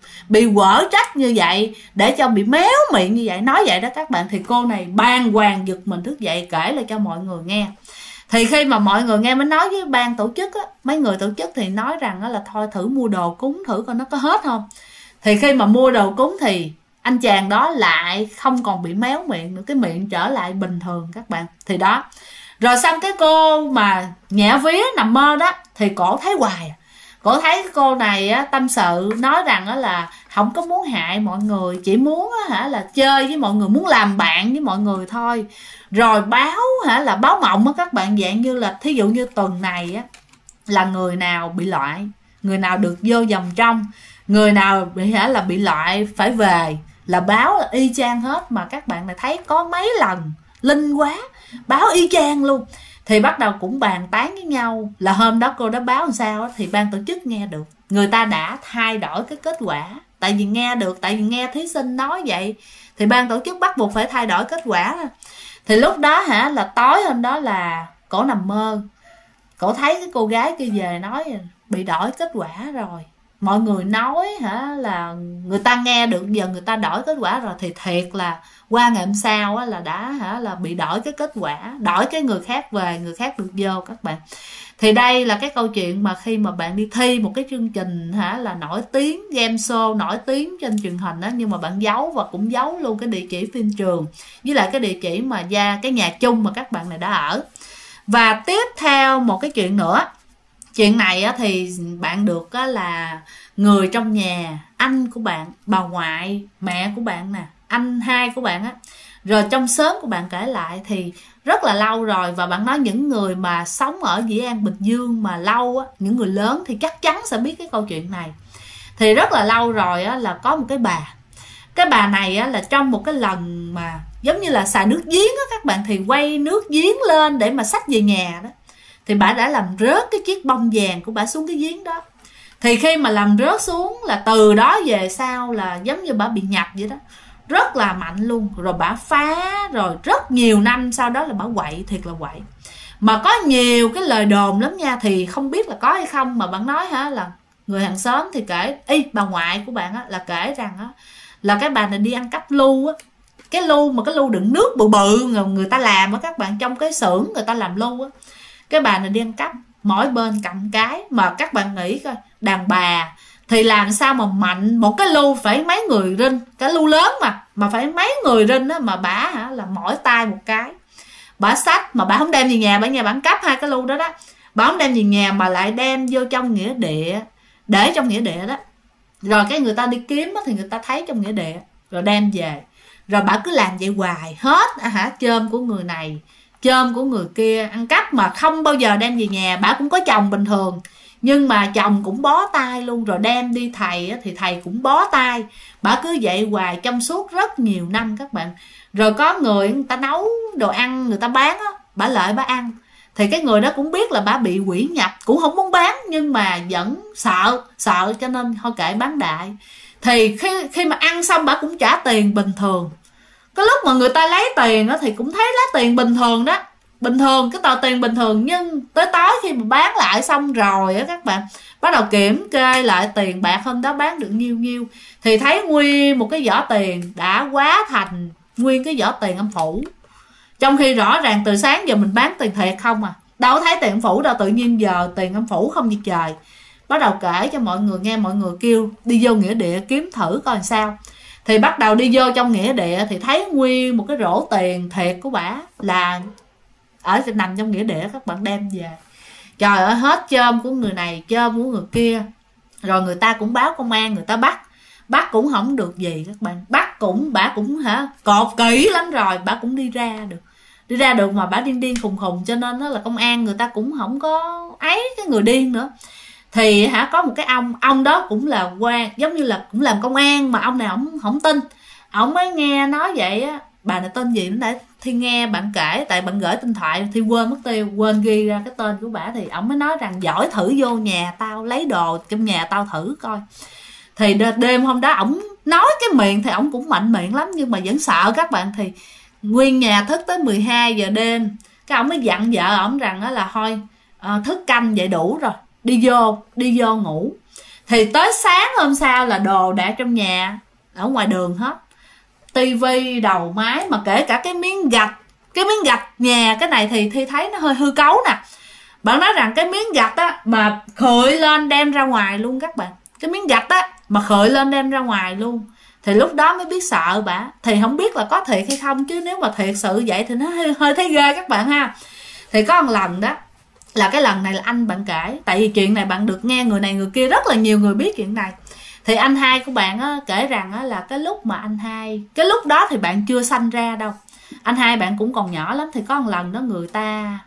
bị quở trách như vậy, để cho bị méo miệng như vậy, nói vậy đó các bạn. Thì cô này bàng hoàng giật mình thức dậy kể lại cho mọi người nghe. Thì khi mà mọi người nghe mới nói với ban tổ chức mấy người tổ chức thì nói rằng là thôi thử mua đồ cúng thử coi nó có hết không. Thì khi mà mua đồ cúng thì anh chàng đó lại không còn bị méo miệng nữa, cái miệng trở lại bình thường các bạn. Thì đó, rồi xong cái cô mà nhẹ vía nằm mơ đó thì cổ thấy hoài, cổ thấy cô này tâm sự nói rằng là không có muốn hại mọi người, chỉ muốn là chơi với mọi người, muốn làm bạn với mọi người thôi. Rồi báo là báo mộng các bạn, dạng như là thí dụ như tuần này là người nào bị loại, người nào được vô vòng trong, người nào bị loại phải về, là báo là y chang hết. Mà các bạn này thấy có mấy lần linh quá, báo y chang luôn. Thì bắt đầu cũng bàn tán với nhau là hôm đó cô đó báo làm sao thì ban tổ chức nghe được, người ta đã thay đổi cái kết quả. Tại vì nghe được, tại vì nghe thí sinh nói vậy thì ban tổ chức bắt buộc phải thay đổi kết quả. Thì lúc đó là tối hôm đó là cổ nằm mơ, cổ thấy cái cô gái kia về nói bị đổi kết quả rồi. Mọi người nói là người ta nghe được giờ người ta đổi kết quả rồi. Thì thiệt là qua ngày hôm sau là đã là bị đổi cái kết quả, đổi cái người khác về, người khác được vô các bạn. Thì đây là cái câu chuyện mà khi mà bạn đi thi một cái chương trình là nổi tiếng, game show nổi tiếng trên truyền hình đó, nhưng mà bạn giấu và cũng giấu luôn cái địa chỉ phim trường với lại cái địa chỉ mà cái nhà chung mà các bạn này đã ở. Và tiếp theo một cái chuyện nữa, chuyện này thì bạn được là người trong nhà, anh của bạn, bà ngoại, mẹ của bạn nè, anh hai của bạn rồi trong xóm của bạn kể lại. Thì rất là lâu rồi, và bạn nói những người mà sống ở Dĩ An, Bình Dương mà lâu những người lớn thì chắc chắn sẽ biết cái câu chuyện này. Thì rất là lâu rồi là có một cái bà này là trong một cái lần mà giống như là xài nước giếng các bạn, thì quay nước giếng lên để mà xách về nhà đó, thì bà đã làm rớt cái chiếc bông vàng của bà xuống cái giếng đó. Thì khi mà làm rớt xuống là từ đó về sau là giống như bà bị nhập vậy đó, rất là mạnh luôn. Rồi bà phá, rồi rất nhiều năm sau đó là bà quậy, thiệt là quậy. Mà có nhiều cái lời đồn lắm nha, thì không biết là có hay không, mà bạn nói là người hàng xóm thì kể, bà ngoại của bạn là kể rằng là cái bà này đi ăn cắp lu cái lu mà cái lu đựng nước bự bự người ta làm các bạn, trong cái xưởng người ta làm lu cái bà này đi ăn cắp, mỗi bên cầm cái. Mà các bạn nghĩ coi, đàn bà thì làm sao mà mạnh, một cái lu phải mấy người rinh, cái lu lớn mà phải mấy người rinh mà bả là mỗi tay một cái. Bả xách mà bả không đem về nhà, bả nhà bả cắp hai cái lu đó đó, bả không đem về nhà mà lại đem vô trong nghĩa địa, để trong nghĩa địa đó. Rồi cái người ta đi kiếm thì người ta thấy trong nghĩa địa rồi đem về. Rồi bả cứ làm vậy hoài, hết chơm của người này, chơm của người kia, ăn cắp mà không bao giờ đem về nhà. Bả cũng có chồng bình thường, nhưng mà chồng cũng bó tay luôn. Rồi đem đi thầy thì thầy cũng bó tay. Bả cứ vậy hoài trong suốt rất nhiều năm các bạn. Rồi có người ta nấu đồ ăn người ta bán bả lại bả ăn. Thì cái người đó cũng biết là bả bị quỷ nhập, cũng không muốn bán, nhưng mà vẫn sợ cho nên thôi kệ bán đại. Thì khi mà ăn xong bả cũng trả tiền bình thường. Cái lúc mà người ta lấy tiền thì cũng thấy lấy tiền bình thường đó, bình thường, cái tờ tiền bình thường. Nhưng tới tối khi mà bán lại xong rồi các bạn, bắt đầu kiểm kê lại tiền bạc hôm đó bán được nhiêu thì thấy nguyên một cái giỏ tiền đã quá thành nguyên cái giỏ tiền âm phủ. Trong khi rõ ràng từ sáng giờ mình bán tiền thiệt không đâu có thấy tiền âm phủ đâu, tự nhiên giờ tiền âm phủ không như trời. Bắt đầu kể cho mọi người nghe, mọi người kêu đi vô nghĩa địa kiếm thử coi làm sao. Thì bắt đầu đi vô trong nghĩa địa thì thấy nguyên một cái rổ tiền thiệt của bả là ở nằm trong nghĩa địa, các bạn đem về. Trời ơi, hết chơm của người này, chơm của người kia. Rồi người ta cũng báo công an, người ta bắt. bắt cũng không được gì các bạn, bắt cũng bả cũng cột kỹ lắm rồi bả cũng đi ra được mà bả điên khùng khùng, cho nên đó là công an người ta cũng không có ấy cái người điên nữa. Thì có một cái ông đó cũng là quan, giống như là cũng làm công an, mà ông này ổng không tin, ổng mới nghe nói vậy á. Bà này tên gì nữa thì nghe bạn kể, tại bạn gửi điện thoại thì quên mất tiêu, quên ghi ra cái tên của bà, thì ổng mới nói rằng giỏi thử vô nhà tao lấy đồ trong nhà tao thử coi. Thì đêm hôm đó ổng nói cái miệng thì ổng cũng mạnh miệng lắm, nhưng mà vẫn sợ các bạn. Thì nguyên nhà thức tới 12 giờ đêm, cái ổng mới dặn vợ ổng rằng đó là thôi thức canh vậy đủ rồi, đi vô ngủ. Thì tới sáng hôm sau là đồ đã trong nhà ở ngoài đường hết, tivi, đầu máy, mà kể cả cái miếng gạch nhà. Cái này thì Thi thấy nó hơi hư cấu nè. Bạn nói rằng cái miếng gạch á mà khơi lên đem ra ngoài luôn các bạn, cái miếng gạch á mà khơi lên đem ra ngoài luôn. Thì lúc đó mới biết sợ bả. Thì không biết là có thiệt hay không, chứ nếu mà thiệt sự vậy thì nó hơi thấy ghê các bạn ha. Thì có một lần đó, là cái lần này là anh bạn kể, tại vì chuyện này bạn được nghe người này người kia, rất là nhiều người biết chuyện này. Thì anh hai của bạn á, kể rằng á, là cái lúc mà anh hai, cái lúc đó thì bạn chưa sanh ra đâu, anh hai bạn cũng còn nhỏ lắm. Thì có một lần đó người ta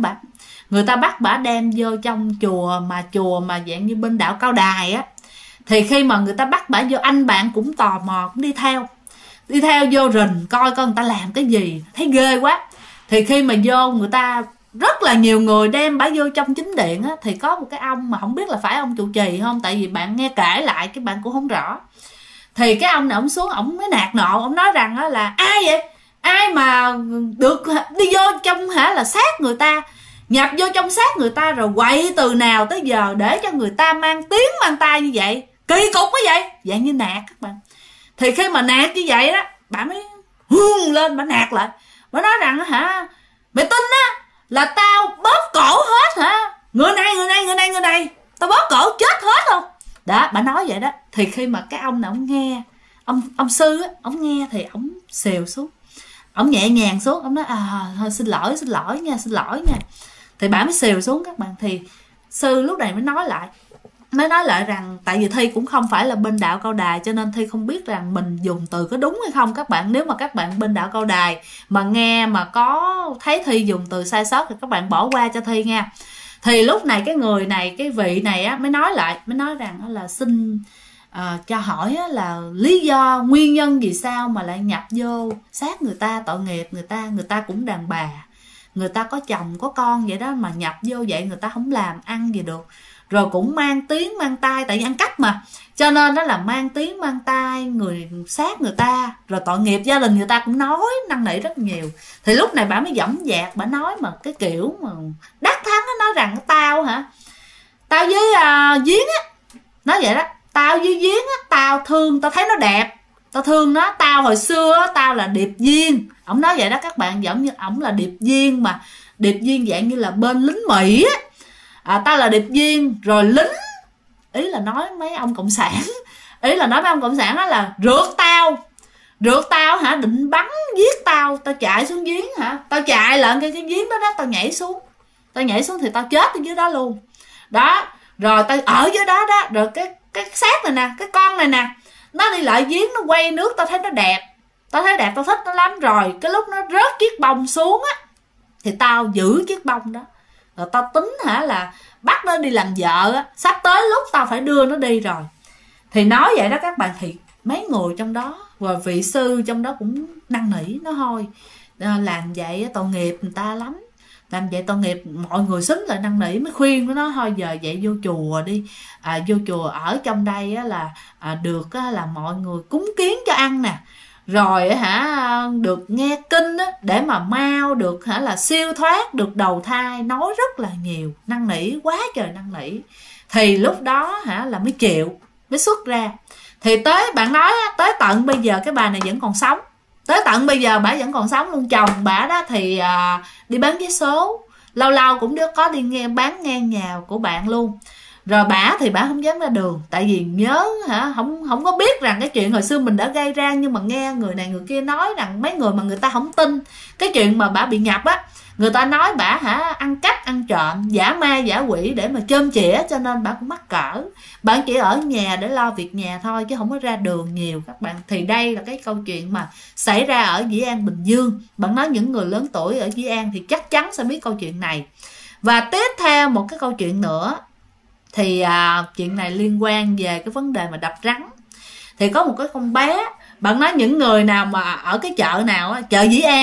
bắt bả đem vô trong chùa mà dạng như bên đạo Cao Đài á. Thì khi mà người ta bắt bả vô, anh bạn cũng tò mò, cũng đi theo vô rình coi người ta làm cái gì, thấy ghê quá. Thì khi mà vô, người ta rất là nhiều người đem bả vô trong chính điện á. Thì có một cái ông mà không biết là phải ông trụ trì không, tại vì bạn nghe kể lại cái bạn cũng không rõ. Thì cái ông này ông xuống, ông mới nạt nộ, ông nói rằng á là ai vậy, ai mà được đi vô trong là xác người ta, nhập vô trong xác người ta rồi quậy từ nào tới giờ để cho người ta mang tiếng mang tai như vậy, kỳ cục quá vậy, dạng như nạt các bạn. Thì khi mà nạt như vậy đó, bà mới hương lên, bà nạt lại, bà nói rằng mày tin á là tao bóp cổ hết người này tao bóp cổ chết hết không đó, bà nói vậy đó. Thì khi mà cái ông này ông nghe, ông sư á, ông nghe thì ông xèo xuống, ông nhẹ nhàng xuống, ông nói thôi xin lỗi nha. Thì bà mới xèo xuống các bạn. Thì sư lúc này mới nói lại rằng, tại vì Thi cũng không phải là bên đạo Cao Đài, cho nên Thi không biết rằng mình dùng từ có đúng hay không các bạn. Nếu mà các bạn bên đạo Cao Đài mà nghe mà có thấy Thi dùng từ sai sót thì các bạn bỏ qua cho Thi nha. Thì lúc này cái người này, cái vị này á, mới nói rằng là xin cho hỏi là lý do nguyên nhân vì sao mà lại nhập vô xác người ta, tội nghiệp người ta cũng đàn bà, người ta có chồng có con vậy đó, mà nhập vô vậy người ta không làm ăn gì được, rồi cũng mang tiếng mang tai, tại vì ăn cắp mà, cho nên đó là mang tiếng mang tai người sát người ta, rồi tội nghiệp gia đình người ta cũng nói năn nỉ rất nhiều. Thì lúc này bà mới dõng dạc, bà nói mà cái kiểu mà đắc thắng, nói rằng tao với Giếng á, nói vậy đó, tao với Giếng á, tao thương, tao thấy nó đẹp, tao thương nó, tao hồi xưa á, tao là điệp viên. Ổng nói vậy đó các bạn, giống như ổng là điệp viên, mà điệp viên dạng như là bên lính Mỹ á. Tao là điệp viên, rồi lính, ý là nói mấy ông cộng sản, đó là rượt tao định bắn giết tao chạy xuống giếng tao chạy lợn cái giếng đó, tao nhảy xuống thì tao chết ở dưới đó luôn đó. Rồi tao ở dưới đó, rồi cái xác này nè, cái con này nè, nó đi lại giếng, nó quay nước, tao thấy nó đẹp, tao thích nó lắm. Rồi cái lúc nó rớt chiếc bông xuống á, thì tao giữ chiếc bông đó, rồi tao tính là bắt nó đi làm vợ á, sắp tới lúc tao phải đưa nó đi rồi. Thì nói vậy đó các bạn. Thì mấy người trong đó và vị sư trong đó cũng năn nỉ nó thôi, làm vậy tội nghiệp người ta lắm, làm vậy tội nghiệp. Mọi người xúm lại năn nỉ, mới khuyên nó thôi giờ vậy vô chùa đi, vô chùa ở trong đây á, là được á, là mọi người cúng kiến cho ăn nè, rồi được nghe kinh á, để mà mau được là siêu thoát, được đầu thai, nói rất là nhiều, năn nỉ quá trời năn nỉ. Thì lúc đó là mới chịu, mới xuất ra. Thì tới bạn nói tới tận bây giờ cái bà này vẫn còn sống, tới tận bây giờ bà vẫn còn sống luôn. Chồng bà đó thì đi bán vé số, lâu lâu cũng có đi nghe bán ngang nhà của bạn luôn. Rồi bà thì bà không dám ra đường, tại vì nhớ không có biết rằng cái chuyện hồi xưa mình đã gây ra. Nhưng mà nghe người này người kia nói rằng mấy người mà người ta không tin cái chuyện mà bà bị nhập á, người ta nói bả ăn cắp ăn trộm, giả ma giả quỷ để mà chôm chĩa, cho nên bả cũng mắc cỡ. Bạn chỉ ở nhà để lo việc nhà thôi chứ không có ra đường nhiều các bạn. Thì đây là cái câu chuyện mà xảy ra ở Dĩ An, Bình Dương. Bạn nói những người lớn tuổi ở Dĩ An thì chắc chắn sẽ biết câu chuyện này. Và tiếp theo một cái câu chuyện nữa, thì chuyện này liên quan về cái vấn đề mà đập rắn. Thì có một cái con bé, bạn nói những người nào mà ở cái chợ nào á, chợ Dĩ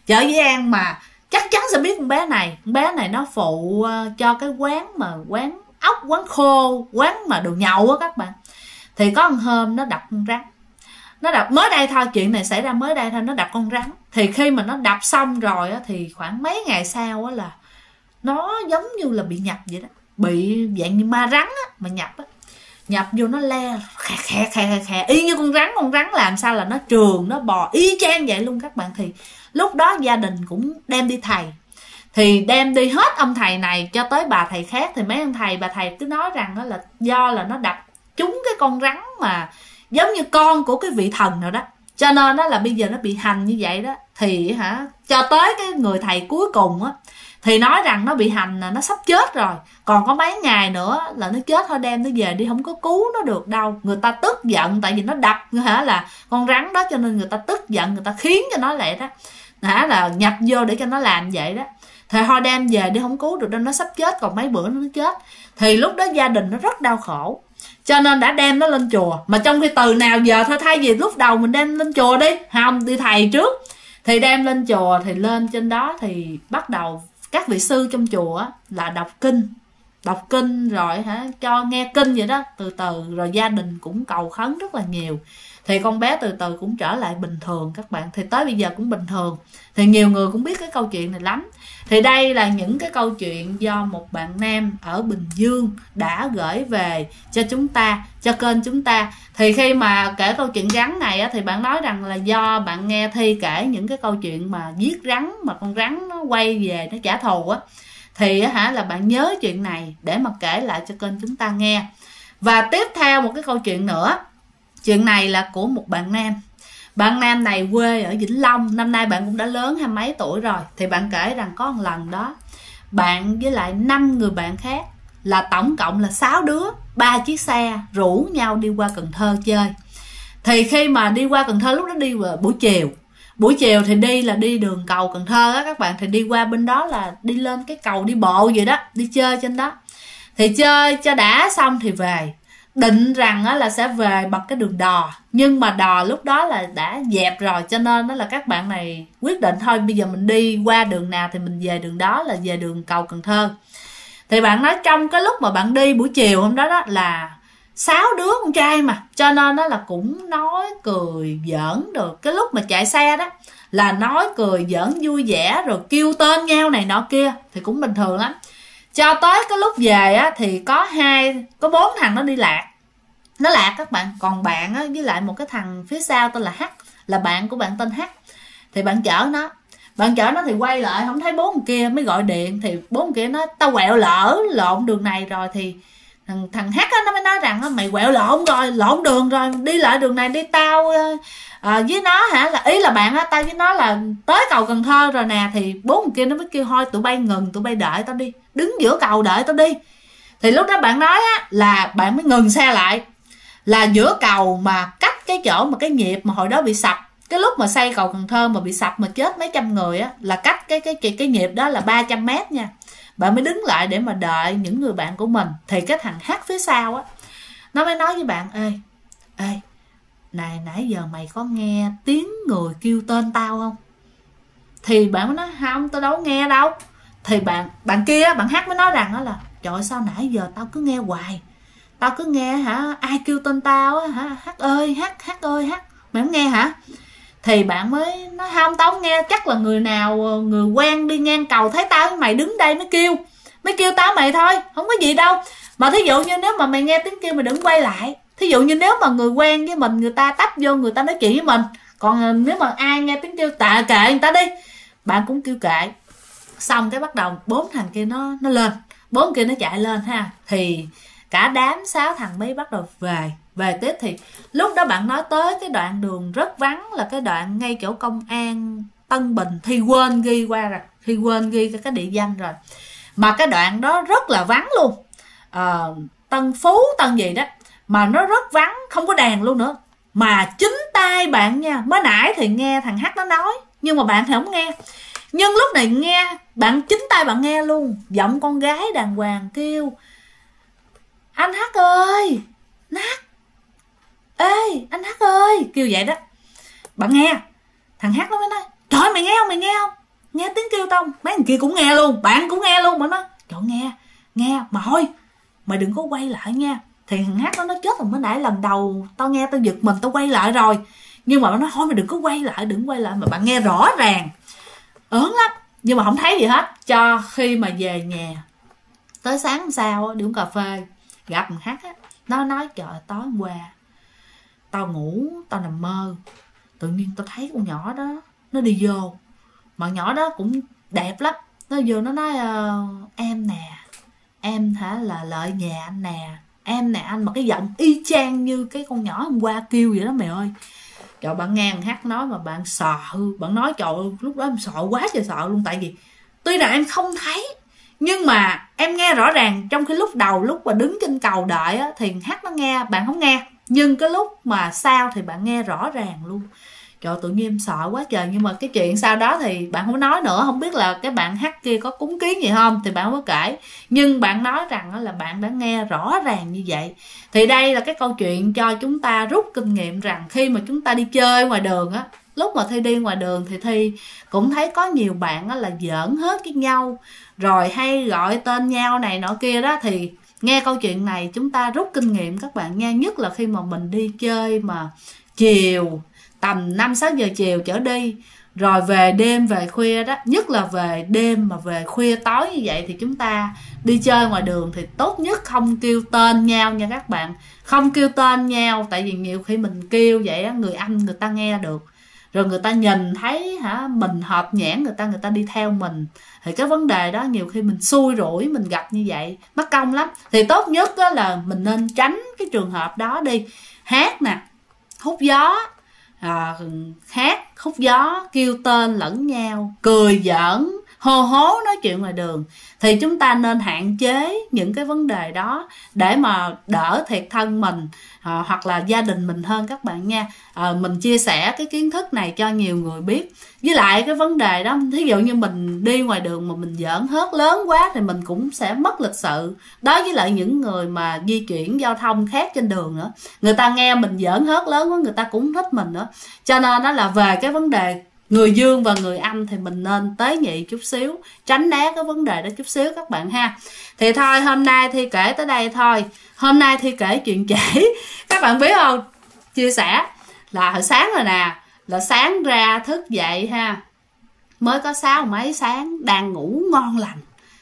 An mà chắc chắn sẽ biết con bé này. Con bé này nó phụ cho cái quán ốc, quán khô, quán mà đồ nhậu á các bạn. Thì có một hôm nó đập con rắn, nó đập mới đây thôi, chuyện này xảy ra mới đây thôi, nó đập con rắn. Thì khi mà nó đập xong rồi á, thì khoảng mấy ngày sau á là nó giống như là bị nhập vậy đó, bị dạng như ma rắn á, mà nhập vô nó le khè y như con rắn làm sao là nó trường, nó bò y chang vậy luôn các bạn. Thì lúc đó gia đình cũng đem đi thầy, thì đem đi hết ông thầy này cho tới bà thầy khác. Thì mấy ông thầy bà thầy cứ nói rằng đó là do là nó đập trúng cái con rắn mà giống như con của cái vị thần nào đó, cho nên đó là bây giờ nó bị hành như vậy đó. Thì cho tới cái người thầy cuối cùng á thì nói rằng nó bị hành là nó sắp chết rồi, còn có mấy ngày nữa là nó chết thôi, đem nó về đi, không có cứu nó được đâu. Người ta tức giận tại vì nó đập là con rắn đó, cho nên người ta tức giận, người ta khiến cho nó lại đó là nhập vô để cho nó làm vậy đó. Thì thôi đem về đi, không cứu được đâu, nó sắp chết, còn mấy bữa nó chết. Thì lúc đó gia đình nó rất đau khổ, cho nên đã đem nó lên chùa. Mà trong khi từ nào giờ thôi, thay vì lúc đầu mình đem lên chùa đi, không đi thầy trước, thì đem lên chùa. Thì lên trên đó thì bắt đầu các vị sư trong chùa là đọc kinh rồi cho nghe kinh vậy đó, từ từ rồi gia đình cũng cầu khấn rất là nhiều. Thì con bé từ từ cũng trở lại bình thường các bạn, thì tới bây giờ cũng bình thường. Thì nhiều người cũng biết cái câu chuyện này lắm. Thì đây là những cái câu chuyện do một bạn nam ở Bình Dương đã gửi về cho chúng ta, cho kênh chúng ta. Thì khi mà kể câu chuyện rắn này thì bạn nói rằng là do bạn nghe Thi kể những cái câu chuyện mà giết rắn, mà con rắn nó quay về nó trả thù á, thì là bạn nhớ chuyện này để mà kể lại cho kênh chúng ta nghe. Và tiếp theo một cái câu chuyện nữa, chuyện này là của một bạn nam. Bạn nam này quê ở Vĩnh Long, năm nay bạn cũng đã lớn 20 mấy tuổi rồi. Thì bạn kể rằng có một lần đó, bạn với lại 5 người bạn khác, là tổng cộng là 6 đứa, 3 chiếc xe rủ nhau đi qua Cần Thơ chơi. Thì khi mà đi qua Cần Thơ, lúc đó đi vào buổi chiều thì đi đường cầu Cần Thơ á các bạn. Thì đi qua bên đó là đi lên cái cầu đi bộ vậy đó, đi chơi trên đó. Thì chơi cho đã xong thì về, định rằng là sẽ về bằng cái đường đò, nhưng mà đò lúc đó là đã dẹp rồi, cho nên đó là các bạn này quyết định thôi bây giờ mình đi qua đường nào thì mình về đường đó, là về đường cầu Cần Thơ. Thì bạn nói trong cái lúc mà bạn đi buổi chiều hôm đó là 6 đứa con trai mà, cho nên đó là cũng nói cười giỡn được. Cái lúc mà chạy xe đó là nói cười giỡn vui vẻ, rồi kêu tên nhau này nọ kia, thì cũng bình thường lắm. Cho tới cái lúc về thì có 4 thằng nó đi lạc, nó lạc các bạn. Còn bạn với lại một cái thằng phía sau tên là H, là bạn của bạn tên H. Thì bạn chở nó thì quay lại không thấy 4 kia, mới gọi điện. Thì 4 kia nói tao quẹo lộn đường này rồi. Thì thằng H nó mới nói rằng mày quẹo lộn đường rồi, đi lại đường này đi, tao với nó là ý là bạn tao với nó là tới cầu Cần Thơ rồi nè. Thì 4 kia nó mới kêu thôi tụi bay ngừng, tụi bay đợi tao đi, đứng giữa cầu đợi tao đi. Thì lúc đó bạn nói là bạn mới ngừng xe lại, là giữa cầu mà cách cái chỗ mà cái nhịp mà hồi đó bị sập, cái lúc mà xây cầu Cần Thơ mà bị sập mà chết mấy trăm người là cách cái nhịp đó là 300 mét nha. Bạn mới đứng lại để mà đợi những người bạn của mình. Thì cái thằng H phía sau nó mới nói với bạn: ê này, nãy giờ mày có nghe tiếng người kêu tên tao không? Thì bạn mới nói không, tao đâu nghe đâu. Thì bạn kia, bạn H mới nói rằng là trời ơi, sao nãy giờ tao cứ nghe hoài, tao cứ nghe ai kêu tên tao H ơi H ơi H, mày không nghe hả? Thì bạn mới nói không, tao không nghe, chắc là người quen đi ngang cầu thấy tao với mày đứng đây mới kêu tao mày thôi, không có gì đâu. Mà thí dụ như nếu mà mày nghe tiếng kêu mày đừng quay lại. Thí dụ như nếu mà người quen với mình, người ta tấp vô người ta nói chuyện với mình, còn nếu mà ai nghe tiếng kêu tạ kệ người ta đi. Bạn cũng kêu kệ. Xong cái bắt đầu 4 thằng kia nó lên, 4 kia nó chạy lên thì cả đám 6 thằng mới bắt đầu về tiếp. Thì lúc đó bạn nói tới cái đoạn đường rất vắng, là cái đoạn ngay chỗ công an Tân Bình, Thi quên ghi qua rồi, Thi quên ghi cái địa danh rồi, mà cái đoạn đó rất là vắng luôn. Tân Phú, Tân gì đó mà nó rất vắng, không có đèn luôn nữa, mà chính tai bạn nha. Mới nãy thì nghe thằng H nó nói nhưng mà bạn thì không nghe, nhưng lúc này nghe bạn chính tai bạn nghe luôn, giọng con gái đàng hoàng kêu anh H ơi, Nát, ê anh H ơi, kêu vậy đó. Bạn nghe thằng H nó mới nói trời mày nghe không, mày nghe không, nghe tiếng kêu tao. Mấy thằng kia cũng nghe luôn, bạn cũng nghe luôn. Mà nó trời nghe mà thôi mày đừng có quay lại nha. Thì thằng H nó nói chết rồi, mới nãy lần đầu tao nghe tao giật mình, tao quay lại rồi, nhưng mà nó nói thôi mày đừng có quay lại, đừng quay lại. Mà bạn nghe rõ ràng ớn lắm nhưng mà không thấy gì hết, cho khi mà về nhà tới sáng hôm sau đi uống cà phê gặp thằng H á, nó nói trời tối hôm qua tao ngủ tao nằm mơ, tự nhiên tao thấy con nhỏ đó nó đi vô, mà nhỏ đó cũng đẹp lắm, nó vô nó nói em nè, em hả là Lợi nhà anh nè, em nè anh, mà cái giọng y chang như cái con nhỏ hôm qua kêu vậy đó mày ơi. Trời, bạn nghe thằng H nói mà bạn sợ, bạn nói trời ơi lúc đó em sợ quá trời sợ luôn. Tại vì tuy là em không thấy nhưng mà em nghe rõ ràng, trong khi lúc đầu lúc mà đứng trên cầu đợi á, thì H nó nghe, bạn không nghe, nhưng cái lúc mà sau thì bạn nghe rõ ràng luôn. Trời, tự nhiên em sợ quá trời. Nhưng mà cái chuyện sau đó thì bạn không nói nữa, không biết là cái bạn H kia có cúng kiến gì không thì bạn không có kể, nhưng bạn nói rằng là bạn đã nghe rõ ràng như vậy. Thì đây là cái câu chuyện cho chúng ta rút kinh nghiệm rằng khi mà chúng ta đi chơi ngoài đường á, lúc mà Thi đi ngoài đường thì Thi cũng thấy có nhiều bạn á là giỡn hết với nhau, rồi hay gọi tên nhau này nọ kia đó. Thì nghe câu chuyện này chúng ta rút kinh nghiệm các bạn nha, nhất là khi mà mình đi chơi mà chiều tầm 5-6 giờ chiều trở đi, rồi về đêm về khuya đó, nhất là về đêm mà về khuya tối như vậy, thì chúng ta đi chơi ngoài đường thì tốt nhất không kêu tên nhau nha các bạn, không kêu tên nhau. Tại vì nhiều khi mình kêu vậy á, người anh người ta nghe được, rồi người ta nhìn thấy mình hợp nhãn người ta đi theo mình, thì cái vấn đề đó nhiều khi mình xui rủi, mình gặp như vậy mất công lắm. Thì tốt nhất đó là mình nên tránh cái trường hợp đó đi. Hát nè, hút gió, hát hút gió, kêu tên lẫn nhau, cười giỡn, hô hố nói chuyện ngoài đường, thì chúng ta nên hạn chế những cái vấn đề đó để mà đỡ thiệt thân mình hoặc là gia đình mình hơn các bạn nha. Mình chia sẻ cái kiến thức này cho nhiều người biết. Với lại cái vấn đề đó, thí dụ như mình đi ngoài đường mà mình giỡn hớt lớn quá thì mình cũng sẽ mất lịch sự. Đối với lại những người mà di chuyển giao thông khác trên đường nữa, người ta nghe mình giỡn hớt lớn quá, người ta cũng thích mình nữa. Cho nên đó là về cái vấn đề người dương và người âm thì mình nên tế nhị chút xíu, tránh né cái vấn đề đó chút xíu các bạn ha. Thì thôi hôm nay Thi kể tới đây thôi. Hôm nay Thi kể chuyện trễ các bạn biết không, chia sẻ là hồi sáng rồi nè, là sáng ra thức dậy ha, mới có 6 mấy sáng, đang ngủ ngon lành,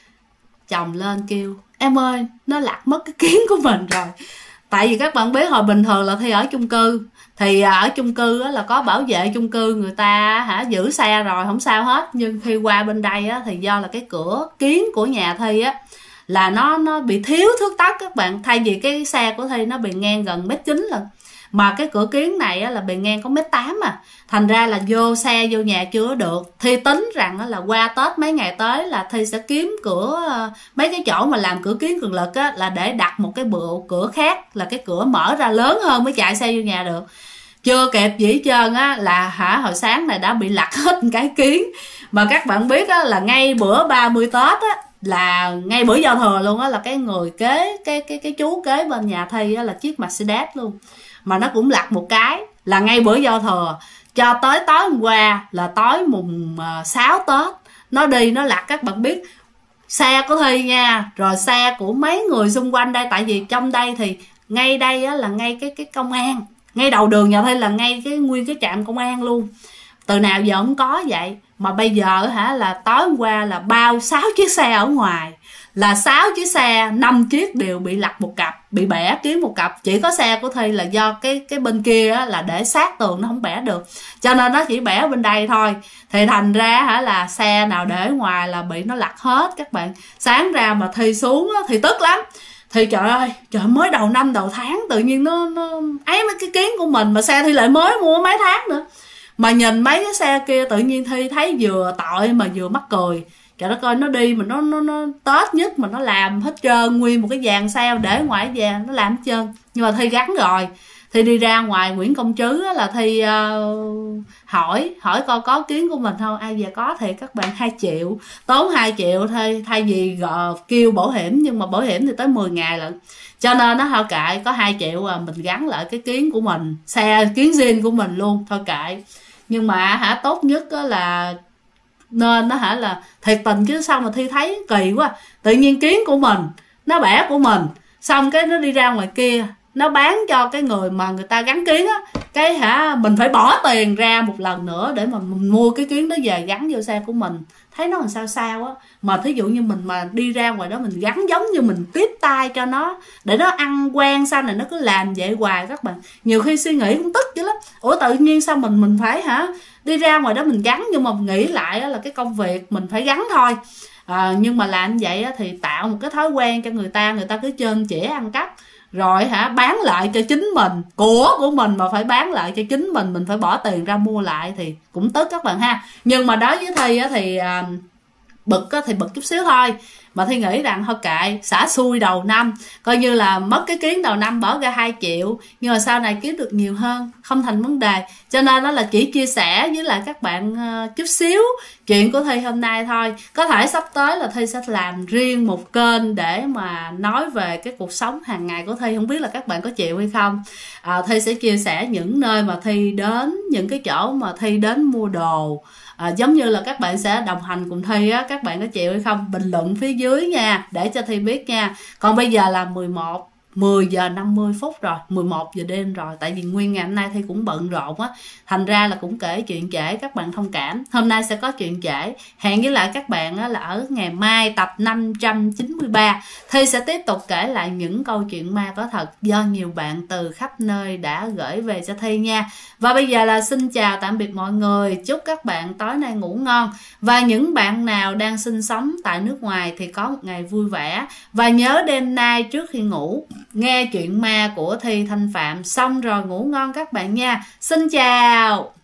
chồng lên kêu em ơi nó lạc mất cái kiến của mình rồi. Tại vì các bạn biết hồi bình thường là Thi ở chung cư, thì ở chung cư là có bảo vệ chung cư, người ta giữ xe rồi không sao hết. Nhưng khi qua bên đây thì do là cái cửa kiến của nhà Thi là nó bị thiếu thước tóc các bạn. Thay vì cái xe của Thi nó bề ngang gần 1,9 m lần, mà cái cửa kiến này là bề ngang có 1,8 m à, thành ra là vô xe vô nhà chưa được. Thi tính rằng là qua Tết mấy ngày tới là Thi sẽ kiếm cửa, mấy cái chỗ mà làm cửa kiến cường lực là để đặt một cái bộ cửa khác, là cái cửa mở ra lớn hơn mới chạy xe vô nhà được. Chưa kịp gì hết trơn là hồi sáng này đã bị lặt hết một cái kiến. Mà các bạn biết là ngay bữa 30 Tết là ngay bữa giao thừa luôn là cái người kế cái chú kế bên nhà Thi là chiếc Mercedes luôn, mà nó cũng lặt một cái là ngay bữa giao thừa. Cho tới tối hôm qua là tối mùng 6 Tết nó đi nó lặt. Các bạn biết xe của Thi nha, rồi xe của mấy người xung quanh đây, tại vì trong đây thì ngay đây là ngay cái công an, ngay đầu đường nhà Thi là ngay cái nguyên cái trạm công an luôn. Từ nào giờ không có vậy, mà bây giờ là tối hôm qua là bao 6 chiếc xe ở ngoài, là 6 chiếc xe, 5 chiếc đều bị lặt một cặp, bị bẻ kiến một cặp. Chỉ có xe của Thi là do cái bên kia là để sát tường nó không bẻ được, cho nên nó chỉ bẻ bên đây thôi. Thì thành ra là xe nào để ngoài là bị nó lặt hết các bạn. Sáng ra mà Thi xuống thì tức lắm. Thì trời ơi, trời mới đầu năm đầu tháng tự nhiên nó ấy mấy cái kiến của mình, mà xe Thi lại mới mua mấy tháng nữa. Mà nhìn mấy cái xe kia tự nhiên Thi thấy vừa tội mà vừa mắc cười. Trời đất ơi, nó đi mà nó Tết nhất mà nó làm hết trơn nguyên một cái dàn xe để ngoài vàng nó làm hết trơn. Nhưng mà Thi gắn rồi. Thi đi ra ngoài Nguyễn Công Trứ là Thi hỏi coi có kiến của mình không. Ai về có thì các bạn 2 triệu, tốn 2 triệu thôi, thay vì kêu bảo hiểm, nhưng mà bảo hiểm thì tới 10 ngày lận, cho nên nó thôi kệ, có 2 triệu mình gắn lại cái kiến của mình, xe kiến zin của mình luôn, thôi kệ. Nhưng mà tốt nhất là nên nó là thiệt tình, chứ sao mà Thi thấy kỳ quá, tự nhiên kiến của mình nó bẻ của mình, xong cái nó đi ra ngoài kia nó bán cho cái người mà người ta gắn kiến á, cái mình phải bỏ tiền ra một lần nữa để mà mình mua cái kiến đó về gắn vô xe của mình, thấy nó làm sao á. Mà thí dụ như mình mà đi ra ngoài đó mình gắn giống như mình tiếp tay cho nó để nó ăn quen, sau này nó cứ làm vậy hoài các bạn, nhiều khi suy nghĩ cũng tức dữ lắm. Ủa tự nhiên sao mình phải đi ra ngoài đó mình gắn, nhưng mà nghĩ lại là cái công việc mình phải gắn thôi. Nhưng mà làm như vậy thì tạo một cái thói quen cho người ta cứ trơn trĩa ăn cắp, rồi bán lại cho chính mình, của mình mà phải bán lại cho chính mình phải bỏ tiền ra mua lại thì cũng tức các bạn ha. Nhưng mà đối với Thi thì bực thì bực chút xíu thôi, mà Thi nghĩ rằng thôi kệ, xả xui đầu năm, coi như là mất cái kiến đầu năm bỏ ra 2 triệu, nhưng mà sau này kiếm được nhiều hơn, không thành vấn đề. Cho nên đó là chỉ chia sẻ với lại các bạn chút xíu chuyện của Thi hôm nay thôi. Có thể sắp tới là Thi sẽ làm riêng một kênh để mà nói về cái cuộc sống hàng ngày của Thi, không biết là các bạn có chịu hay không. Thi sẽ chia sẻ những nơi mà Thi đến, những cái chỗ mà Thi đến mua đồ. Giống như là các bạn sẽ đồng hành cùng Thi á, các bạn có chịu hay không, bình luận phía dưới nha, để cho Thi biết nha. Còn bây giờ là 10 giờ 50 phút rồi, 11 giờ đêm rồi, tại vì nguyên ngày hôm nay Thi cũng bận rộn á, thành ra là cũng kể chuyện trễ, các bạn thông cảm. Hôm nay sẽ có chuyện trễ, hẹn với lại các bạn là ở ngày mai tập 593 Thi sẽ tiếp tục kể lại những câu chuyện ma có thật do nhiều bạn từ khắp nơi đã gửi về cho Thi nha. Và bây giờ là xin chào tạm biệt mọi người, chúc các bạn tối nay ngủ ngon, và những bạn nào đang sinh sống tại nước ngoài thì có một ngày vui vẻ, và nhớ đêm nay trước khi ngủ nghe chuyện ma của Thi Thanh Phạm xong rồi ngủ ngon các bạn nha. Xin chào.